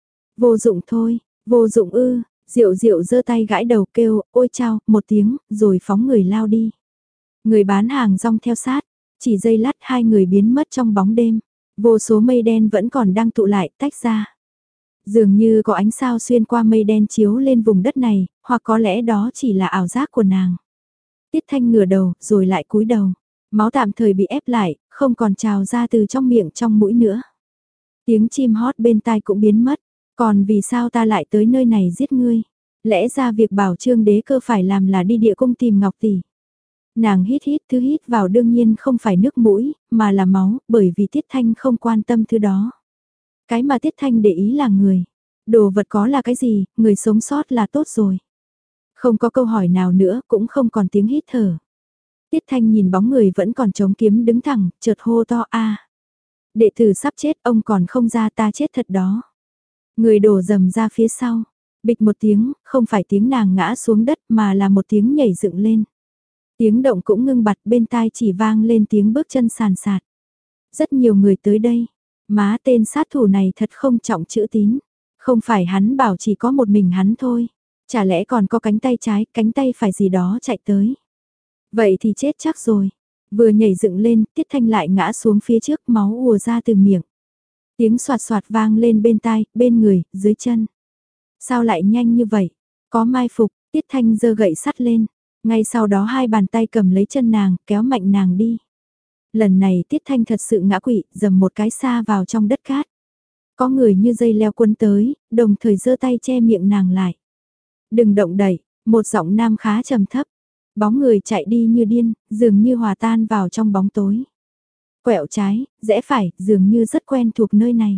S1: Vô dụng thôi, vô dụng ư, Diệu Diệu giơ tay gãi đầu kêu, ôi chao, một tiếng, rồi phóng người lao đi. Người bán hàng rong theo sát, chỉ giây lát hai người biến mất trong bóng đêm. Vô số mây đen vẫn còn đang tụ lại, tách ra. Dường như có ánh sao xuyên qua mây đen chiếu lên vùng đất này, hoặc có lẽ đó chỉ là ảo giác của nàng. Tiết Thanh ngửa đầu, rồi lại cúi đầu. Máu tạm thời bị ép lại, không còn trào ra từ trong miệng trong mũi nữa. Tiếng chim hót bên tai cũng biến mất. Còn vì sao ta lại tới nơi này giết ngươi? Lẽ ra việc Bảo Trương Đế Cơ phải làm là đi địa cung tìm Ngọc Tỷ. Nàng hít hít, thứ hít vào đương nhiên không phải nước mũi, mà là máu, bởi vì Tiết Thanh không quan tâm thứ đó. Cái mà Tiết Thanh để ý là người. Đồ vật có là cái gì, người sống sót là tốt rồi. Không có câu hỏi nào nữa, cũng không còn tiếng hít thở. Tiết Thanh nhìn bóng người vẫn còn chống kiếm đứng thẳng, chợt hô to a. Đệ tử sắp chết, ông còn không ra ta chết thật đó. Người đổ dầm ra phía sau. Bịch một tiếng, không phải tiếng nàng ngã xuống đất mà là một tiếng nhảy dựng lên. Tiếng động cũng ngưng bặt bên tai chỉ vang lên tiếng bước chân sàn sạt. Rất nhiều người tới đây. Má tên sát thủ này thật không trọng chữ tín. Không phải hắn bảo chỉ có một mình hắn thôi. Chả lẽ còn có cánh tay trái, cánh tay phải gì đó chạy tới. Vậy thì chết chắc rồi. Vừa nhảy dựng lên, Tiết Thanh lại ngã xuống phía trước máu ùa ra từ miệng. Tiếng soạt soạt vang lên bên tai, bên người, dưới chân. Sao lại nhanh như vậy? Có mai phục, Tiết Thanh giơ gậy sắt lên. Ngay sau đó hai bàn tay cầm lấy chân nàng, kéo mạnh nàng đi. Lần này Tiết Thanh thật sự ngã quỵ, dầm một cái xa vào trong đất cát. Có người như dây leo cuốn tới, đồng thời giơ tay che miệng nàng lại. Đừng động đậy, một giọng nam khá trầm thấp. Bóng người chạy đi như điên, dường như hòa tan vào trong bóng tối. Quẹo trái, rẽ phải, dường như rất quen thuộc nơi này.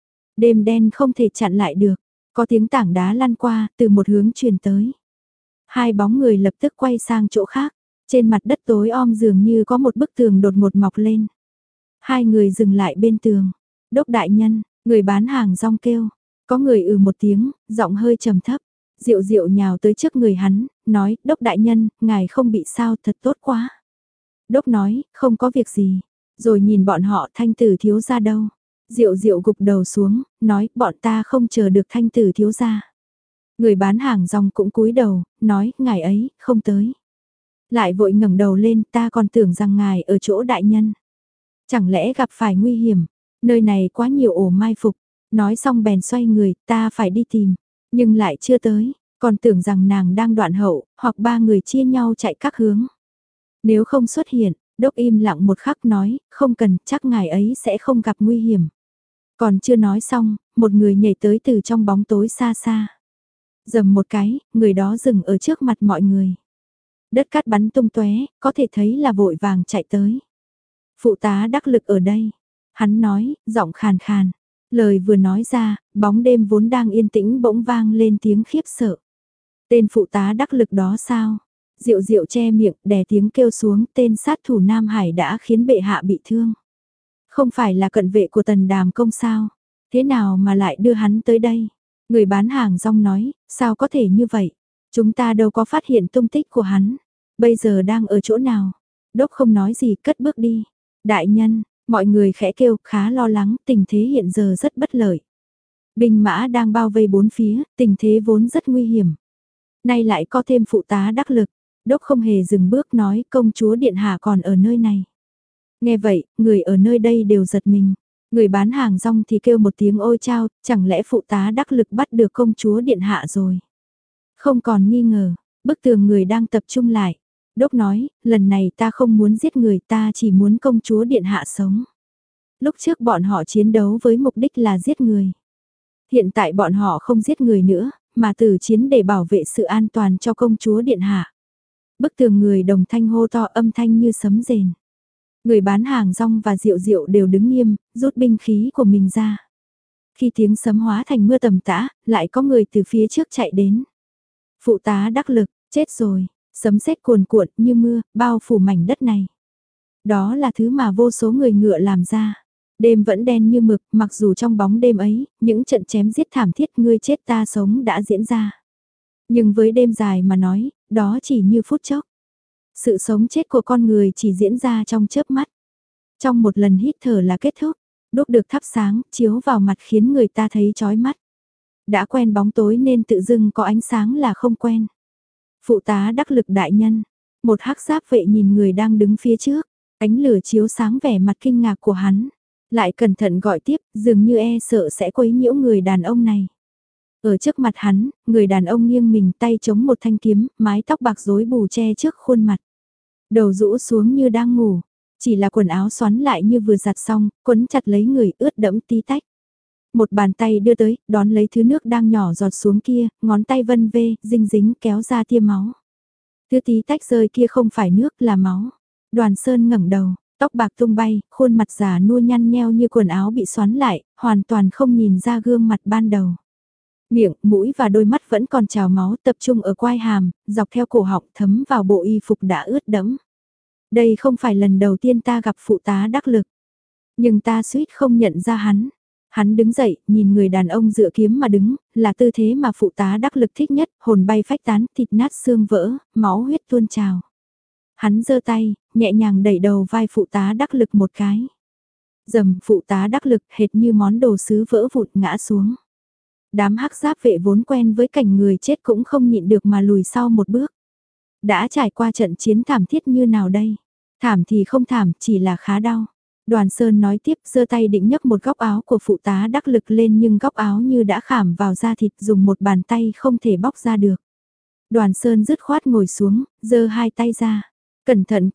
S1: Đêm đen không thể chặn lại được, có tiếng tảng đá lăn qua, từ một hướng truyền tới. Hai bóng người lập tức quay sang chỗ khác, trên mặt đất tối om dường như có một bức tường đột ngột mọc lên. Hai người dừng lại bên tường, Đốc đại nhân, người bán hàng rong kêu, có người ừ một tiếng, giọng hơi trầm thấp. Diệu Diệu nhào tới trước người hắn, nói, Đốc đại nhân, ngài không bị sao, thật tốt quá. Đốc nói, không có việc gì, rồi nhìn bọn họ Thanh tử thiếu gia đâu. Diệu Diệu gục đầu xuống, nói, bọn ta không chờ được Thanh tử thiếu gia. Người bán hàng rong cũng cúi đầu, nói, ngài ấy, không tới. Lại vội ngẩng đầu lên, ta còn tưởng rằng ngài ở chỗ đại nhân. Chẳng lẽ gặp phải nguy hiểm, nơi này quá nhiều ổ mai phục. Nói xong bèn xoay người, ta phải đi tìm. Nhưng lại chưa tới, còn tưởng rằng nàng đang đoạn hậu, hoặc ba người chia nhau chạy các hướng. Nếu không xuất hiện, Đốc im lặng một khắc nói, không cần, chắc ngài ấy sẽ không gặp nguy hiểm. Còn chưa nói xong, một người nhảy tới từ trong bóng tối xa xa. Dầm một cái, người đó dừng ở trước mặt mọi người. Đất cát bắn tung tóe, có thể thấy là vội vàng chạy tới. Phụ tá đắc lực ở đây. Hắn nói, giọng khàn khàn. Lời vừa nói ra, bóng đêm vốn đang yên tĩnh bỗng vang lên tiếng khiếp sợ. Tên phụ tá đắc lực đó sao? Diệu Diệu che miệng, đè tiếng kêu xuống, tên sát thủ Nam Hải đã khiến bệ hạ bị thương. Không phải là cận vệ của Tần Đàm Công sao? Thế nào mà lại đưa hắn tới đây? Người bán hàng rong nói, sao có thể như vậy? Chúng ta đâu có phát hiện tung tích của hắn. Bây giờ đang ở chỗ nào? Đốc không nói gì, cất bước đi. Đại nhân, mọi người khẽ kêu, khá lo lắng, tình thế hiện giờ rất bất lợi. Binh mã đang bao vây bốn phía, tình thế vốn rất nguy hiểm. Nay lại có thêm phụ tá đắc lực. Đốc không hề dừng bước nói, công chúa điện hạ còn ở nơi này. Nghe vậy, người ở nơi đây đều giật mình. Người bán hàng rong thì kêu một tiếng ôi chao, chẳng lẽ phụ tá đắc lực bắt được công chúa điện hạ rồi. Không còn nghi ngờ, bức tường người đang tập trung lại. Đốc nói, lần này ta không muốn giết người, ta chỉ muốn công chúa điện hạ sống. Lúc trước bọn họ chiến đấu với mục đích là giết người. Hiện tại bọn họ không giết người nữa, mà tử chiến để bảo vệ sự an toàn cho công chúa điện hạ. Bức tường người đồng thanh hô to, âm thanh như sấm rền. Người bán hàng rong và Diệu Diệu đều đứng nghiêm, rút binh khí của mình ra. Khi tiếng sấm hóa thành mưa tầm tã, lại có người từ phía trước chạy đến. Phụ tá đắc lực, chết rồi, sấm sét cuồn cuộn như mưa, bao phủ mảnh đất này. Đó là thứ mà vô số người ngựa làm ra. Đêm vẫn đen như mực, mặc dù trong bóng đêm ấy, những trận chém giết thảm thiết ngươi chết ta sống đã diễn ra. Nhưng với đêm dài mà nói, đó chỉ như phút chốc. Sự sống chết của con người chỉ diễn ra trong chớp mắt. Trong một lần hít thở là kết thúc, đốt được thắp sáng, chiếu vào mặt khiến người ta thấy chói mắt. Đã quen bóng tối nên tự dưng có ánh sáng là không quen. Phụ tá đắc lực đại nhân, một hắc giáp vệ nhìn người đang đứng phía trước, ánh lửa chiếu sáng vẻ mặt kinh ngạc của hắn. Lại cẩn thận gọi tiếp, dường như e sợ sẽ quấy nhiễu người đàn ông này. Ở trước mặt hắn, người đàn ông nghiêng mình tay chống một thanh kiếm, mái tóc bạc rối bù che trước khuôn mặt. Đầu rũ xuống như đang ngủ, chỉ là quần áo xoắn lại như vừa giặt xong, quấn chặt lấy người ướt đẫm tí tách. Một bàn tay đưa tới, đón lấy thứ nước đang nhỏ giọt xuống kia, ngón tay vân vê, dinh dính kéo ra tia máu. Thứ tí tách rơi kia không phải nước là máu. Đoàn Sơn ngẩng đầu, tóc bạc tung bay, khuôn mặt già nua nhăn nheo như quần áo bị xoắn lại, hoàn toàn không nhìn ra gương mặt ban đầu. Miệng, mũi và đôi mắt vẫn còn trào máu tập trung ở quai hàm, dọc theo cổ họng thấm vào bộ y phục đã ướt đẫm. Đây không phải lần đầu tiên ta gặp phụ tá đắc lực. Nhưng ta suýt không nhận ra hắn. Hắn đứng dậy, nhìn người đàn ông dựa kiếm mà đứng, là tư thế mà phụ tá đắc lực thích nhất, hồn bay phách tán, thịt nát xương vỡ, máu huyết tuôn trào. Hắn giơ tay, nhẹ nhàng đẩy đầu vai phụ tá đắc lực một cái. Dầm, phụ tá đắc lực hệt như món đồ sứ vỡ vụt ngã xuống. Đám hắc giáp vệ vốn quen với cảnh người chết cũng không nhịn được mà lùi sau một bước. Đã trải qua trận chiến thảm thiết như nào đây? Thảm thì không thảm, chỉ là khá đau. Đoàn Sơn nói tiếp, giơ tay định nhấc một góc áo của phụ tá đắc lực lên nhưng góc áo như đã khảm vào da thịt, dùng một bàn tay không thể bóc ra được. Đoàn Sơn dứt khoát ngồi xuống, giơ hai tay ra. Cẩn thận có độc,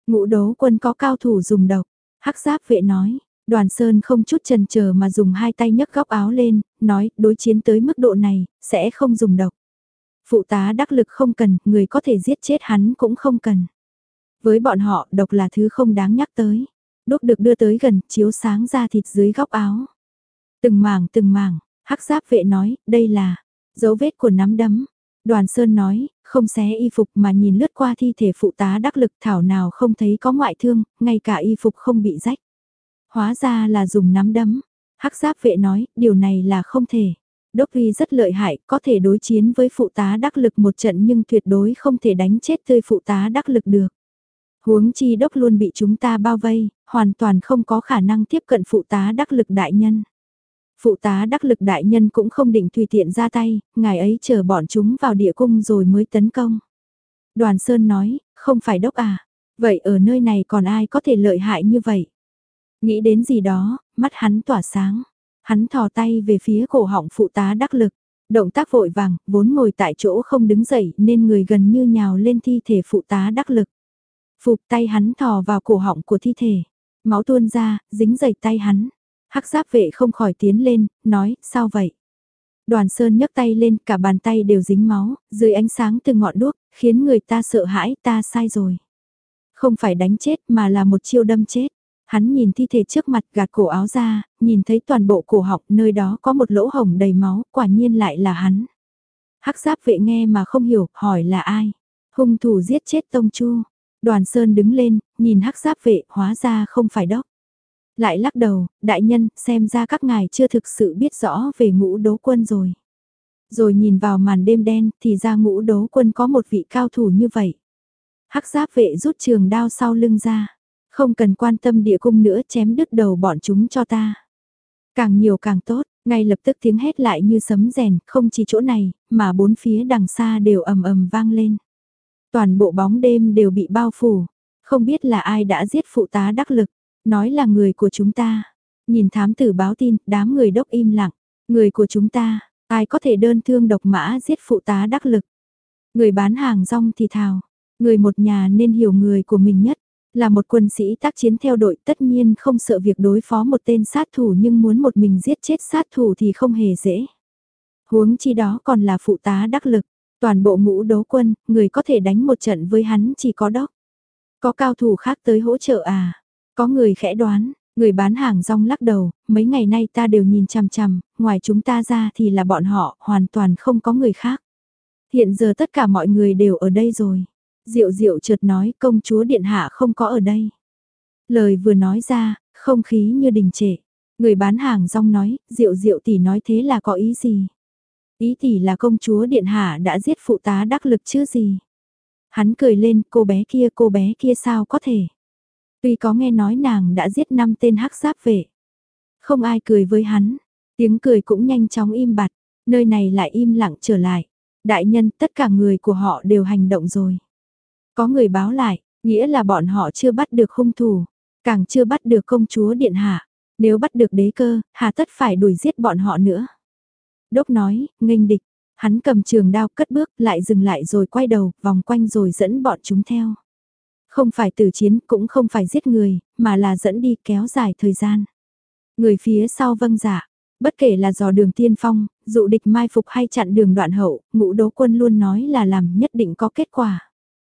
S1: Ngũ đấu quân có cao thủ dùng độc, hắc giáp vệ nói. Đoàn Sơn không chút chần chờ mà dùng hai tay nhấc góc áo lên, nói đối chiến tới mức độ này, sẽ không dùng độc. Phụ tá đắc lực không cần, người có thể giết chết hắn cũng không cần. Với bọn họ, độc là thứ không đáng nhắc tới. Đốt được đưa tới gần, chiếu sáng ra thịt dưới góc áo. Từng mảng từng mảng, hắc giáp vệ nói, đây là dấu vết của nắm đấm. Đoàn Sơn nói, không xé y phục mà nhìn lướt qua thi thể phụ tá đắc lực thảo nào không thấy có ngoại thương, ngay cả y phục không bị rách. Hóa ra là dùng nắm đấm. Hắc giáp vệ nói, điều này là không thể. Đốc Uy rất lợi hại, có thể đối chiến với phụ tá đắc lực một trận nhưng tuyệt đối không thể đánh chết tươi phụ tá đắc lực được. Huống chi đốc luôn bị chúng ta bao vây, hoàn toàn không có khả năng tiếp cận phụ tá đắc lực đại nhân. Phụ tá đắc lực đại nhân cũng không định tùy tiện ra tay, ngài ấy chờ bọn chúng vào địa cung rồi mới tấn công. Đoàn Sơn nói, không phải đốc à, vậy ở nơi này còn ai có thể lợi hại như vậy? Nghĩ đến gì đó, mắt hắn tỏa sáng. Hắn thò tay về phía cổ họng phụ tá đắc lực. Động tác vội vàng, vốn ngồi tại chỗ không đứng dậy nên người gần như nhào lên thi thể phụ tá đắc lực. Phục tay hắn thò vào cổ họng của thi thể. Máu tuôn ra, dính dày tay hắn. Hắc giáp vệ không khỏi tiến lên, nói, sao vậy? Đoàn Sơn nhấc tay lên, cả bàn tay đều dính máu, dưới ánh sáng từ ngọn đuốc, khiến người ta sợ hãi, ta sai rồi. Không phải đánh chết mà là một chiêu đâm chết. Hắn nhìn thi thể trước mặt gạt cổ áo ra, nhìn thấy toàn bộ cổ họng nơi đó có một lỗ hổng đầy máu, quả nhiên lại là hắn. Hắc giáp vệ nghe mà không hiểu, hỏi là ai? Hung thủ giết chết Tông Chu. Đoàn Sơn đứng lên, nhìn hắc giáp vệ, hóa ra không phải đốc. Lại lắc đầu, đại nhân, xem ra các ngài chưa thực sự biết rõ về ngũ đấu quân rồi. Rồi nhìn vào màn đêm đen, thì ra ngũ đấu quân có một vị cao thủ như vậy. Hắc giáp vệ rút trường đao sau lưng ra. Không cần quan tâm địa cung nữa, chém đứt đầu bọn chúng cho ta. Càng nhiều càng tốt, ngay lập tức tiếng hét lại như sấm rèn, không chỉ chỗ này, mà bốn phía đằng xa đều ầm ầm vang lên. Toàn bộ bóng đêm đều bị bao phủ, không biết là ai đã giết phụ tá đắc lực, nói là người của chúng ta. Nhìn thám tử báo tin, đám người đốc im lặng, người của chúng ta, ai có thể đơn thương độc mã giết phụ tá đắc lực. Người bán hàng rong thì thào, người một nhà nên hiểu người của mình nhất. Là một quân sĩ tác chiến theo đội tất nhiên không sợ việc đối phó một tên sát thủ nhưng muốn một mình giết chết sát thủ thì không hề dễ. Huống chi đó còn là phụ tá đắc lực, toàn bộ ngũ đấu quân, người có thể đánh một trận với hắn chỉ có đốc. Có cao thủ khác tới hỗ trợ à? Có người khẽ đoán, người bán hàng rong lắc đầu, mấy ngày nay ta đều nhìn chằm chằm, ngoài chúng ta ra thì là bọn họ, hoàn toàn không có người khác. Hiện giờ tất cả mọi người đều ở đây rồi. Diệu diệu chợt nói công chúa điện hạ không có ở đây. Lời vừa nói ra, không khí như đình trệ. Người bán hàng rong nói, diệu diệu tỷ nói thế là có ý gì? Ý tỷ là công chúa điện hạ đã giết phụ tá đắc lực chứ gì? Hắn cười lên, cô bé kia cô bé kia sao có thể? Tuy có nghe nói nàng đã giết năm tên hắc giáp vệ. Không ai cười với hắn, tiếng cười cũng nhanh chóng im bặt, nơi này lại im lặng trở lại. Đại nhân, tất cả người của họ đều hành động rồi. Có người báo lại, nghĩa là bọn họ chưa bắt được hung thủ, càng chưa bắt được công chúa điện hạ. Nếu bắt được đế cơ, hà tất phải đuổi giết bọn họ nữa. Đốc nói, nghênh địch, hắn cầm trường đao cất bước lại dừng lại rồi quay đầu, vòng quanh rồi dẫn bọn chúng theo. Không phải tử chiến, cũng không phải giết người, mà là dẫn đi kéo dài thời gian. Người phía sau vâng dạ, bất kể là dò đường tiên phong, dụ địch mai phục hay chặn đường đoạn hậu, ngũ đấu quân luôn nói là làm nhất định có kết quả.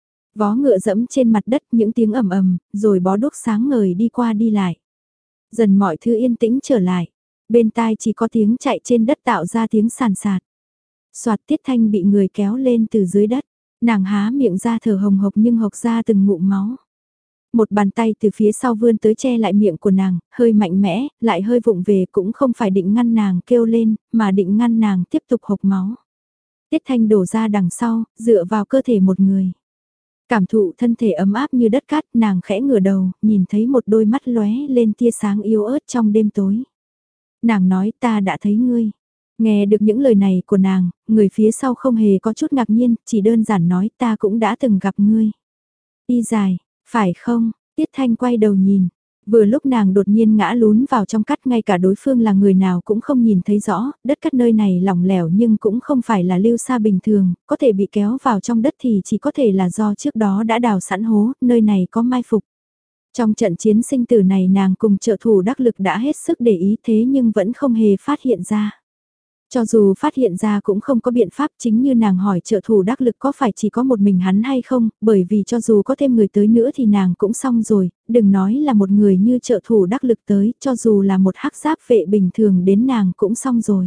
S1: Vó ngựa dẫm trên mặt đất những tiếng ầm ầm, rồi bó đuốc sáng ngời đi qua đi lại. Dần mọi thứ yên tĩnh trở lại, bên tai chỉ có tiếng chạy trên đất tạo ra tiếng sàn sạt. Soạt Tiết Thanh bị người kéo lên từ dưới đất, nàng há miệng ra thở hồng hộc nhưng hộc ra từng ngụm máu. Một bàn tay từ phía sau vươn tới che lại miệng của nàng, hơi mạnh mẽ, lại hơi vụng về cũng không phải định ngăn nàng kêu lên, mà định ngăn nàng tiếp tục hộc máu. Tiết Thanh đổ ra đằng sau, dựa vào cơ thể một người. Cảm thụ thân thể ấm áp như đất cát, nàng khẽ ngửa đầu, nhìn thấy một đôi mắt lóe lên tia sáng yếu ớt trong đêm tối. Nàng nói ta đã thấy ngươi. Nghe được những lời này của nàng, người phía sau không hề có chút ngạc nhiên, chỉ đơn giản nói ta cũng đã từng gặp ngươi. Y dài, phải không? Tiết Thanh quay đầu nhìn, Vừa lúc nàng đột nhiên ngã lún vào trong cát, ngay cả đối phương là người nào cũng không nhìn thấy rõ, đất cát nơi này lỏng lẻo nhưng cũng không phải là lưu sa bình thường, có thể bị kéo vào trong đất thì chỉ có thể là do trước đó đã đào sẵn hố, nơi này có mai phục. Trong trận chiến sinh tử này nàng cùng trợ thủ đắc lực đã hết sức để ý thế nhưng vẫn không hề phát hiện ra. Cho dù phát hiện ra cũng không có biện pháp, chính như nàng hỏi trợ thủ đắc lực có phải chỉ có một mình hắn hay không, bởi vì cho dù có thêm người tới nữa thì nàng cũng xong rồi, đừng nói là một người như trợ thủ đắc lực tới, cho dù là một hắc giáp vệ bình thường đến nàng cũng xong rồi.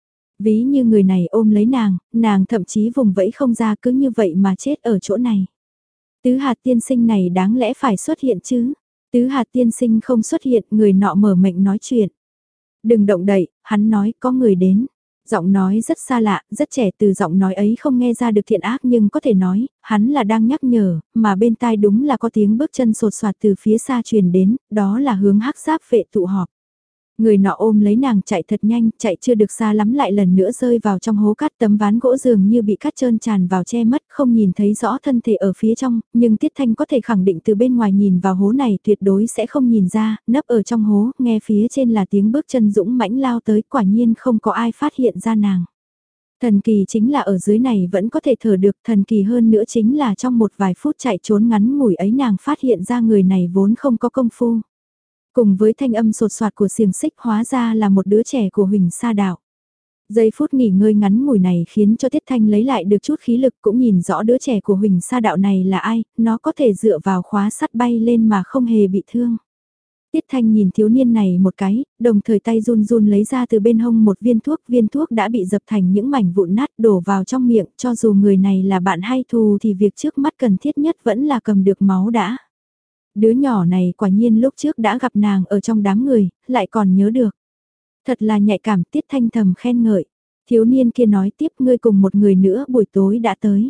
S1: Ví như người này ôm lấy nàng, nàng thậm chí vùng vẫy không ra, cứ như vậy mà chết ở chỗ này. Tứ hạt tiên sinh này đáng lẽ phải xuất hiện chứ? Tứ hạt tiên sinh không xuất hiện, người nọ mở mệnh nói chuyện. Đừng động đậy, hắn nói có người đến. Giọng nói rất xa lạ, rất trẻ, từ giọng nói ấy không nghe ra được thiện ác nhưng có thể nói, hắn là đang nhắc nhở, mà bên tai đúng là có tiếng bước chân sột soạt từ phía xa truyền đến, đó là hướng hắc giáp vệ tụ họp. Người nọ ôm lấy nàng chạy thật nhanh, chạy chưa được xa lắm lại lần nữa rơi vào trong hố cát, tấm ván gỗ dường như bị cát trơn tràn vào che mất, không nhìn thấy rõ thân thể ở phía trong, nhưng Tiết Thanh có thể khẳng định từ bên ngoài nhìn vào hố này tuyệt đối sẽ không nhìn ra, nấp ở trong hố, nghe phía trên là tiếng bước chân dũng mãnh lao tới, quả nhiên không có ai phát hiện ra nàng. Thần kỳ chính là ở dưới này vẫn có thể thở được, thần kỳ hơn nữa chính là trong một vài phút chạy trốn ngắn ngủi ấy nàng phát hiện ra người này vốn không có công phu. Cùng với thanh âm sột soạt của xiềng xích hóa ra là một đứa trẻ của Huỳnh Sa Đạo. Giây phút nghỉ ngơi ngắn ngủi này khiến cho Tiết Thanh lấy lại được chút khí lực cũng nhìn rõ đứa trẻ của Huỳnh Sa Đạo này là ai, nó có thể dựa vào khóa sắt bay lên mà không hề bị thương. Tiết Thanh nhìn thiếu niên này một cái, đồng thời tay run run lấy ra từ bên hông một viên thuốc, viên thuốc đã bị dập thành những mảnh vụn nát đổ vào trong miệng, cho dù người này là bạn hay thù thì việc trước mắt cần thiết nhất vẫn là cầm được máu đã. Đứa nhỏ này quả nhiên lúc trước đã gặp nàng ở trong đám người, lại còn nhớ được. Thật là nhạy cảm, Tiết Thanh thầm khen ngợi. Thiếu niên kia nói tiếp, ngươi cùng một người nữa buổi tối đã tới.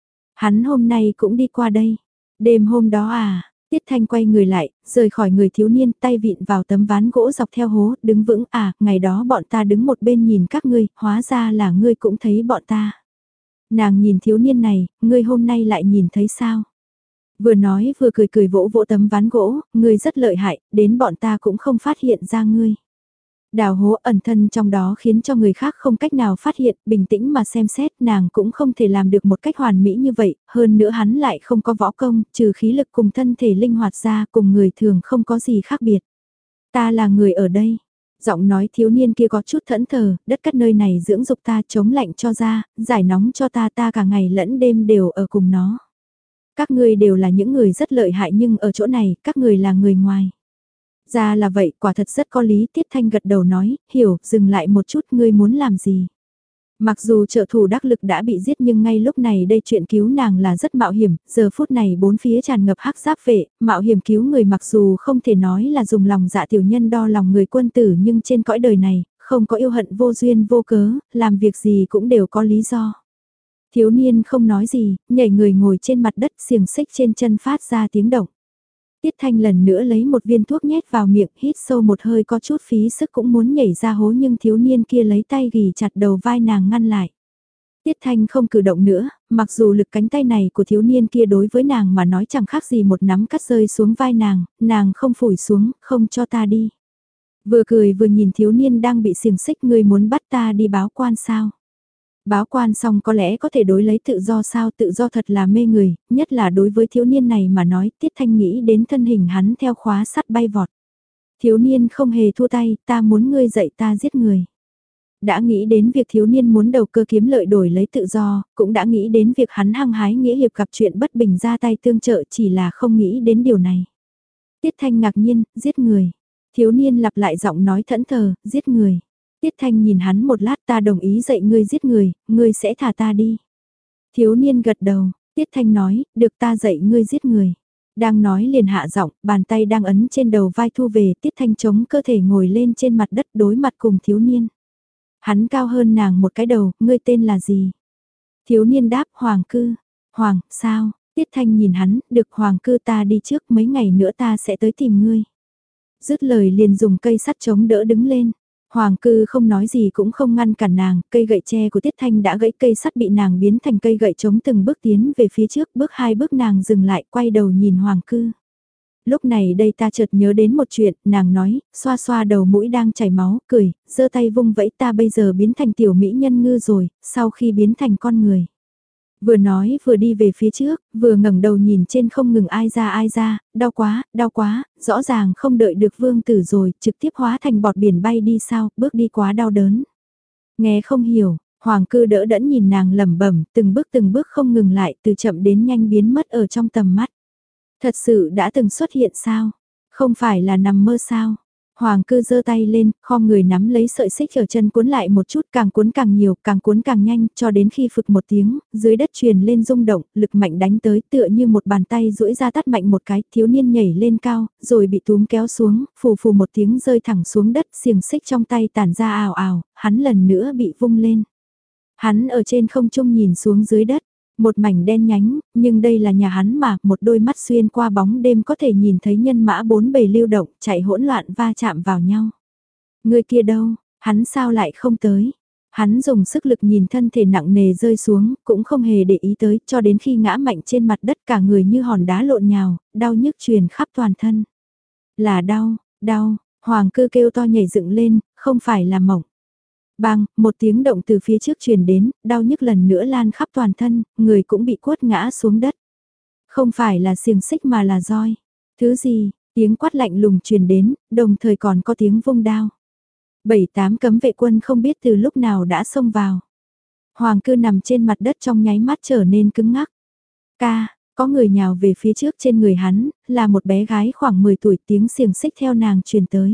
S1: Hắn hôm nay cũng đi qua đây. Đêm hôm đó à, Tiết Thanh quay người lại, rời khỏi người thiếu niên, tay vịn vào tấm ván gỗ dọc theo hố, đứng vững à, ngày đó bọn ta đứng một bên nhìn các ngươi, hóa ra là ngươi cũng thấy bọn ta. Nàng nhìn thiếu niên này, ngươi hôm nay lại nhìn thấy sao? Vừa nói vừa cười cười vỗ vỗ tấm ván gỗ, ngươi rất lợi hại, đến bọn ta cũng không phát hiện ra ngươi. Đào hố ẩn thân trong đó khiến cho người khác không cách nào phát hiện, bình tĩnh mà xem xét nàng cũng không thể làm được một cách hoàn mỹ như vậy, hơn nữa hắn lại không có võ công, trừ khí lực cùng thân thể linh hoạt ra cùng người thường không có gì khác biệt. Ta là người ở đây. Giọng nói thiếu niên kia có chút thẫn thờ, đất cát nơi này dưỡng dục ta, chống lạnh cho ra, giải nóng cho ta, ta cả ngày lẫn đêm đều ở cùng nó. Các ngươi đều là những người rất lợi hại nhưng ở chỗ này, các người là người ngoài. Ra là vậy, quả thật rất có lý, Tiết Thanh gật đầu nói, hiểu, dừng lại một chút, ngươi muốn làm gì. Mặc dù trợ thủ đắc lực đã bị giết nhưng ngay lúc này đây chuyện cứu nàng là rất mạo hiểm, giờ phút này bốn phía tràn ngập hắc giáp vệ, mạo hiểm cứu người mặc dù không thể nói là dùng lòng dạ tiểu nhân đo lòng người quân tử nhưng trên cõi đời này, không có yêu hận vô duyên vô cớ, làm việc gì cũng đều có lý do. Thiếu niên không nói gì, nhảy người ngồi trên mặt đất xiềng xích trên chân phát ra tiếng động. Tiết Thanh lần nữa lấy một viên thuốc nhét vào miệng, hít sâu một hơi có chút phí sức cũng muốn nhảy ra hố nhưng thiếu niên kia lấy tay ghì chặt đầu vai nàng ngăn lại. Tiết Thanh không cử động nữa, mặc dù lực cánh tay này của thiếu niên kia đối với nàng mà nói chẳng khác gì một nắm cắt rơi xuống vai nàng, nàng không phủi xuống, không cho ta đi. Vừa cười vừa nhìn thiếu niên đang bị xiềng xích, ngươi muốn bắt ta đi báo quan sao? Báo quan xong có lẽ có thể đối lấy tự do sao, tự do thật là mê người, nhất là đối với thiếu niên này mà nói, Tiết Thanh nghĩ đến thân hình hắn theo khóa sắt bay vọt. Thiếu niên không hề thua tay, ta muốn ngươi dạy ta giết người. Đã nghĩ đến việc thiếu niên muốn đầu cơ kiếm lợi đổi lấy tự do, cũng đã nghĩ đến việc hắn hăng hái nghĩa hiệp gặp chuyện bất bình ra tay tương trợ, chỉ là không nghĩ đến điều này. Tiết Thanh ngạc nhiên, giết người. Thiếu niên lặp lại giọng nói thẫn thờ, giết người. Tiết Thanh nhìn hắn một lát, ta đồng ý dạy ngươi giết người, ngươi sẽ thả ta đi. Thiếu niên gật đầu, Tiết Thanh nói, được ta dạy ngươi giết người. Đang nói liền hạ giọng, bàn tay đang ấn trên đầu vai thu về, Tiết Thanh chống cơ thể ngồi lên trên mặt đất đối mặt cùng thiếu niên. Hắn cao hơn nàng một cái đầu, ngươi tên là gì? Thiếu niên đáp, Hoàng Cư. Hoàng, sao? Tiết Thanh nhìn hắn, được Hoàng Cư, ta đi trước, mấy ngày nữa ta sẽ tới tìm ngươi. Dứt lời liền dùng cây sắt chống đỡ đứng lên. Hoàng Cư không nói gì cũng không ngăn cản nàng, cây gậy tre của Tiết Thanh đã gãy, cây sắt bị nàng biến thành cây gậy chống từng bước tiến về phía trước, bước hai bước nàng dừng lại quay đầu nhìn Hoàng Cư. Lúc này đây ta chợt nhớ đến một chuyện, nàng nói, xoa xoa đầu mũi đang chảy máu, cười, giơ tay vung vẫy ta bây giờ biến thành tiểu mỹ nhân ngư rồi, sau khi biến thành con người. Vừa nói vừa đi về phía trước, vừa ngẩng đầu nhìn trên không ngừng ai ra ai ra, đau quá, đau quá, rõ ràng không đợi được vương tử rồi, trực tiếp hóa thành bọt biển bay đi sao, bước đi quá đau đớn. Nghe không hiểu, Hoàng cư đỡ đẫn nhìn nàng lẩm bẩm, từng bước từng bước không ngừng lại, từ chậm đến nhanh biến mất ở trong tầm mắt. Thật sự đã từng xuất hiện sao? Không phải là nằm mơ sao? Hoàng cư giơ tay lên, khom người nắm lấy sợi xích ở chân cuốn lại một chút, càng cuốn càng nhiều, càng cuốn càng nhanh, cho đến khi phực một tiếng, dưới đất truyền lên rung động, lực mạnh đánh tới tựa như một bàn tay duỗi ra tát mạnh một cái, thiếu niên nhảy lên cao, rồi bị túm kéo xuống, phù phù một tiếng rơi thẳng xuống đất, xiềng xích trong tay tản ra ào ào, hắn lần nữa bị vung lên. Hắn ở trên không trung nhìn xuống dưới đất. Một mảnh đen nhánh, nhưng đây là nhà hắn mà, một đôi mắt xuyên qua bóng đêm có thể nhìn thấy nhân mã bốn bầy lưu động, chạy hỗn loạn va chạm vào nhau. Người kia đâu, hắn sao lại không tới? Hắn dùng sức lực nhìn thân thể nặng nề rơi xuống, cũng không hề để ý tới, cho đến khi ngã mạnh trên mặt đất cả người như hòn đá lộn nhào, đau nhức truyền khắp toàn thân. Là đau, đau, Hoàng cư kêu to nhảy dựng lên, không phải là mộng. Bang, một tiếng động từ phía trước truyền đến, đau nhức lần nữa lan khắp toàn thân, người cũng bị quất ngã xuống đất. Không phải là xiềng xích mà là roi. Thứ gì, tiếng quát lạnh lùng truyền đến, đồng thời còn có tiếng vung đao. Bảy tám cấm vệ quân không biết từ lúc nào đã xông vào. Hoàng cư nằm trên mặt đất trong nháy mắt trở nên cứng ngắc. Ca, có người nhào về phía trước trên người hắn, là một bé gái khoảng mười tuổi, tiếng xiềng xích theo nàng truyền tới.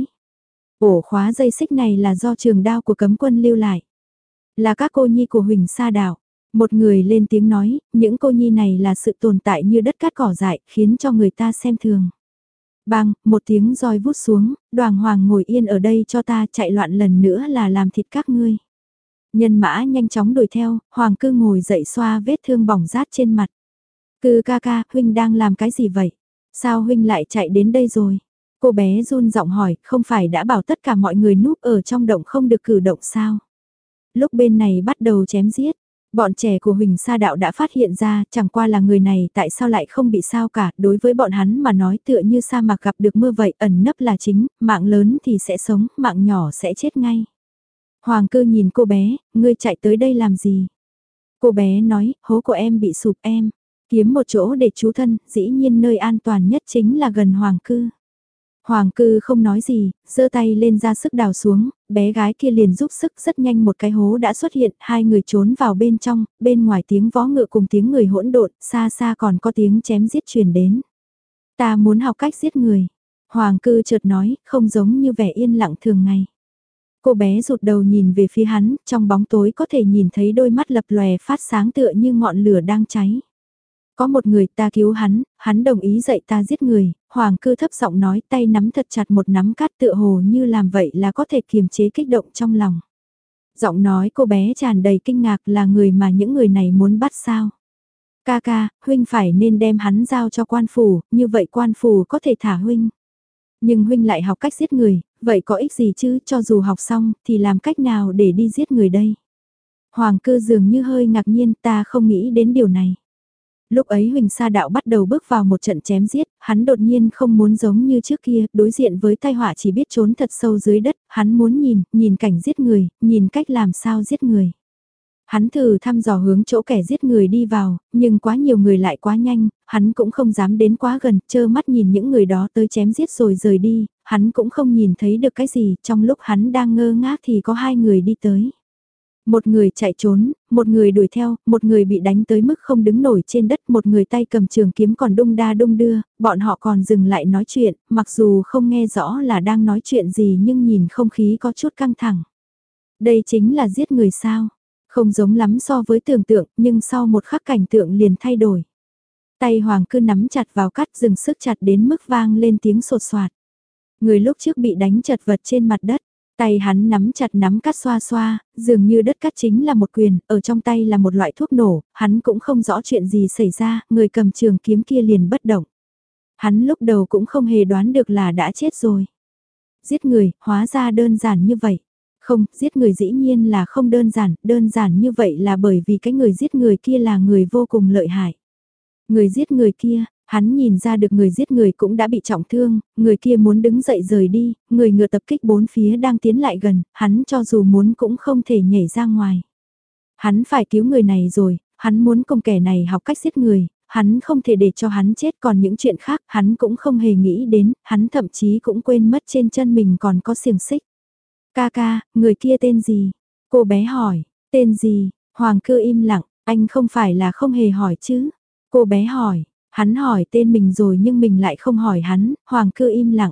S1: Ổ khóa dây xích này là do trường đao của cấm quân lưu lại. Là các cô nhi của Huỳnh Sa Đảo. Một người lên tiếng nói, những cô nhi này là sự tồn tại như đất cát cỏ dại, khiến cho người ta xem thường. Bang, một tiếng roi vút xuống, Đoàn Hoàng ngồi yên ở đây cho ta, chạy loạn lần nữa là làm thịt các ngươi. Nhân mã nhanh chóng đuổi theo, Hoàng cư ngồi dậy xoa vết thương bỏng rát trên mặt. Cư ca ca, Huynh đang làm cái gì vậy? Sao Huynh lại chạy đến đây rồi? Cô bé run giọng hỏi, không phải đã bảo tất cả mọi người núp ở trong động không được cử động sao? Lúc bên này bắt đầu chém giết, bọn trẻ của Huỳnh Sa Đạo đã phát hiện ra, chẳng qua là người này tại sao lại không bị sao cả, đối với bọn hắn mà nói tựa như sa mạc gặp được mưa vậy, ẩn nấp là chính, mạng lớn thì sẽ sống, mạng nhỏ sẽ chết ngay. Hoàng cư nhìn cô bé, ngươi chạy tới đây làm gì? Cô bé nói, hố của em bị sụp em, kiếm một chỗ để trú thân, dĩ nhiên nơi an toàn nhất chính là gần Hoàng cư. Hoàng cư không nói gì, giơ tay lên ra sức đào xuống, bé gái kia liền giúp sức rất nhanh một cái hố đã xuất hiện, hai người trốn vào bên trong, bên ngoài tiếng vó ngựa cùng tiếng người hỗn độn, xa xa còn có tiếng chém giết truyền đến. Ta muốn học cách giết người. Hoàng cư chợt nói, không giống như vẻ yên lặng thường ngày. Cô bé rụt đầu nhìn về phía hắn, trong bóng tối có thể nhìn thấy đôi mắt lập lòe phát sáng tựa như ngọn lửa đang cháy. Có một người ta cứu hắn, hắn đồng ý dạy ta giết người, Hoàng cư thấp giọng nói tay nắm thật chặt một nắm cát tựa hồ như làm vậy là có thể kiềm chế kích động trong lòng. Giọng nói cô bé tràn đầy kinh ngạc là người mà những người này muốn bắt sao. Ca ca, Huynh phải nên đem hắn giao cho quan phủ, như vậy quan phủ có thể thả Huynh. Nhưng Huynh lại học cách giết người, vậy có ích gì chứ, cho dù học xong thì làm cách nào để đi giết người đây? Hoàng cư dường như hơi ngạc nhiên, ta không nghĩ đến điều này. Lúc ấy Huỳnh Sa Đạo bắt đầu bước vào một trận chém giết, hắn đột nhiên không muốn giống như trước kia, đối diện với tai họa chỉ biết trốn thật sâu dưới đất, hắn muốn nhìn, nhìn cảnh giết người, nhìn cách làm sao giết người. Hắn thử thăm dò hướng chỗ kẻ giết người đi vào, nhưng quá nhiều người lại quá nhanh, hắn cũng không dám đến quá gần, trơ mắt nhìn những người đó tới chém giết rồi rời đi, hắn cũng không nhìn thấy được cái gì, trong lúc hắn đang ngơ ngác thì có hai người đi tới. Một người chạy trốn, một người đuổi theo, một người bị đánh tới mức không đứng nổi trên đất, một người tay cầm trường kiếm còn đung đa đung đưa, bọn họ còn dừng lại nói chuyện, mặc dù không nghe rõ là đang nói chuyện gì nhưng nhìn không khí có chút căng thẳng. Đây chính là giết người sao? Không giống lắm so với tưởng tượng, nhưng sau một khắc cảnh tượng liền thay đổi. Tay Hoàng cư nắm chặt vào cắt dừng sức chặt đến mức vang lên tiếng sột soạt. Người lúc trước bị đánh chật vật trên mặt đất. Tay hắn nắm chặt nắm cắt xoa xoa, dường như đất cắt chính là một quyền, ở trong tay là một loại thuốc nổ, hắn cũng không rõ chuyện gì xảy ra, người cầm trường kiếm kia liền bất động. Hắn lúc đầu cũng không hề đoán được là đã chết rồi. Giết người, hóa ra đơn giản như vậy. Không, giết người dĩ nhiên là không đơn giản, đơn giản như vậy là bởi vì cái người giết người kia là người vô cùng lợi hại. Người giết người kia, Hắn nhìn ra được người giết người cũng đã bị trọng thương, người kia muốn đứng dậy rời đi, người ngựa tập kích bốn phía đang tiến lại gần, hắn cho dù muốn cũng không thể nhảy ra ngoài. Hắn phải cứu người này rồi, hắn muốn cùng kẻ này học cách giết người, hắn không thể để cho hắn chết, còn những chuyện khác hắn cũng không hề nghĩ đến, hắn thậm chí cũng quên mất trên chân mình còn có xiềng xích. Ca ca, người kia tên gì? Cô bé hỏi, tên gì? Hoàng Cư im lặng, anh không phải là không hề hỏi chứ? Cô bé hỏi, hắn hỏi tên mình rồi nhưng mình lại không hỏi hắn, Hoàng Cư im lặng.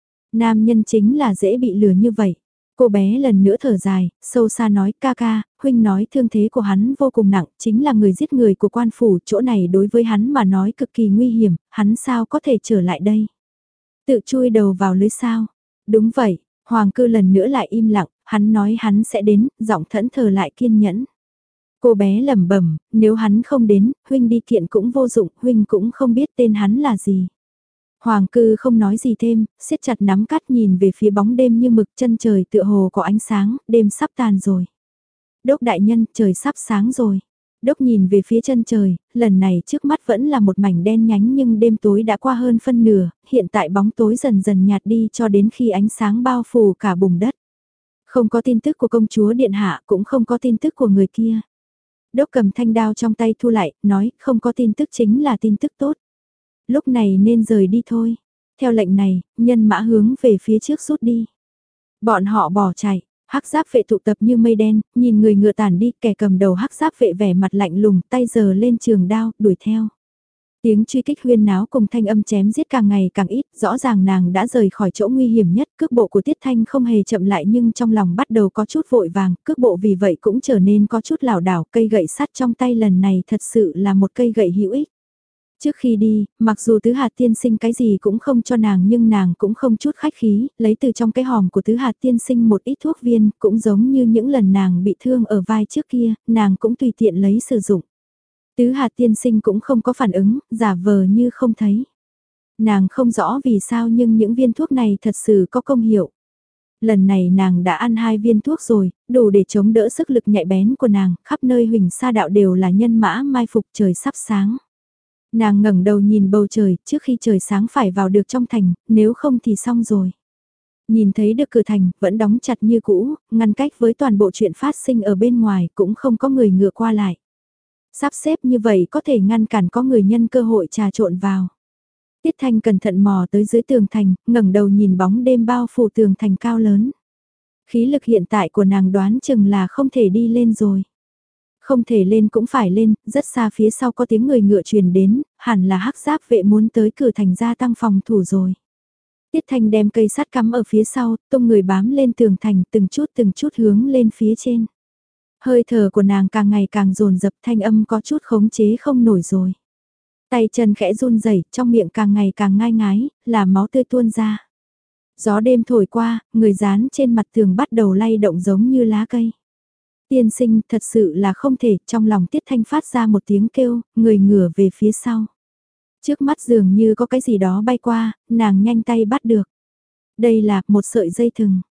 S1: Nam nhân chính là dễ bị lừa như vậy. Cô bé lần nữa thở dài, sâu xa nói ca ca, huynh nói thương thế của hắn vô cùng nặng, chính là người giết người của quan phủ, chỗ này đối với hắn mà nói cực kỳ nguy hiểm, hắn sao có thể trở lại đây? Tự chui đầu vào lưới sao? Đúng vậy, Hoàng Cư lần nữa lại im lặng, hắn nói hắn sẽ đến, giọng thẫn thờ lại kiên nhẫn. Cô bé lẩm bẩm, nếu hắn không đến, huynh đi kiện cũng vô dụng, huynh cũng không biết tên hắn là gì. Hoàng Cư không nói gì thêm, siết chặt nắm cắt nhìn về phía bóng đêm như mực, chân trời tựa hồ có ánh sáng, đêm sắp tàn rồi. Đốc đại nhân, trời sắp sáng rồi. Đốc nhìn về phía chân trời, lần này trước mắt vẫn là một mảnh đen nhánh nhưng đêm tối đã qua hơn phân nửa, hiện tại bóng tối dần dần nhạt đi cho đến khi ánh sáng bao phủ cả bùn đất. Không có tin tức của công chúa điện hạ, cũng không có tin tức của người kia. Đốc cầm thanh đao trong tay thu lại, nói không có tin tức chính là tin tức tốt. Lúc này nên rời đi thôi. Theo lệnh này, nhân mã hướng về phía trước rút đi. Bọn họ bỏ chạy, hắc giáp vệ tụ tập như mây đen, nhìn người ngựa tản đi, kẻ cầm đầu hắc giáp vệ vẻ mặt lạnh lùng, tay giơ lên trường đao, đuổi theo. Tiếng truy kích huyên náo cùng thanh âm chém giết càng ngày càng ít, rõ ràng nàng đã rời khỏi chỗ nguy hiểm nhất, cước bộ của Tiết Thanh không hề chậm lại nhưng trong lòng bắt đầu có chút vội vàng, cước bộ vì vậy cũng trở nên có chút lảo đảo, cây gậy sắt trong tay lần này thật sự là một cây gậy hữu ích. Trước khi đi, mặc dù Tứ Hạt Tiên Sinh cái gì cũng không cho nàng nhưng nàng cũng không chút khách khí, lấy từ trong cái hòm của Tứ Hạt Tiên Sinh một ít thuốc viên, cũng giống như những lần nàng bị thương ở vai trước kia, nàng cũng tùy tiện lấy sử dụng. Tứ Hạt Tiên Sinh cũng không có phản ứng, giả vờ như không thấy. Nàng không rõ vì sao nhưng những viên thuốc này thật sự có công hiệu. Lần này nàng đã ăn hai viên thuốc rồi, đủ để chống đỡ sức lực nhạy bén của nàng, khắp nơi huỳnh sa đạo đều là nhân mã mai phục, trời sắp sáng. Nàng ngẩng đầu nhìn bầu trời, trước khi trời sáng phải vào được trong thành, nếu không thì xong rồi. Nhìn thấy được cửa thành, vẫn đóng chặt như cũ, ngăn cách với toàn bộ chuyện phát sinh ở bên ngoài, cũng không có người ngựa qua lại. Sắp xếp như vậy có thể ngăn cản có người nhân cơ hội trà trộn vào. Tiết Thanh cẩn thận mò tới dưới tường thành, ngẩng đầu nhìn bóng đêm bao phủ tường thành cao lớn. Khí lực hiện tại của nàng đoán chừng là không thể đi lên rồi. Không thể lên cũng phải lên, rất xa phía sau có tiếng người ngựa truyền đến, hẳn là hắc giáp vệ muốn tới cửa thành gia tăng phòng thủ rồi. Tiết Thanh đem cây sắt cắm ở phía sau, tung người bám lên tường thành từng chút từng chút hướng lên phía trên. Hơi thở của nàng càng ngày càng dồn dập, thanh âm có chút khống chế không nổi rồi. Tay chân khẽ run rẩy, trong miệng càng ngày càng ngai ngái, là máu tươi tuôn ra. Gió đêm thổi qua, người dán trên mặt tường bắt đầu lay động giống như lá cây. Tiên sinh thật sự là không thể, trong lòng Tiết Thanh phát ra một tiếng kêu, người ngửa về phía sau. Trước mắt dường như có cái gì đó bay qua, nàng nhanh tay bắt được. Đây là một sợi dây thừng.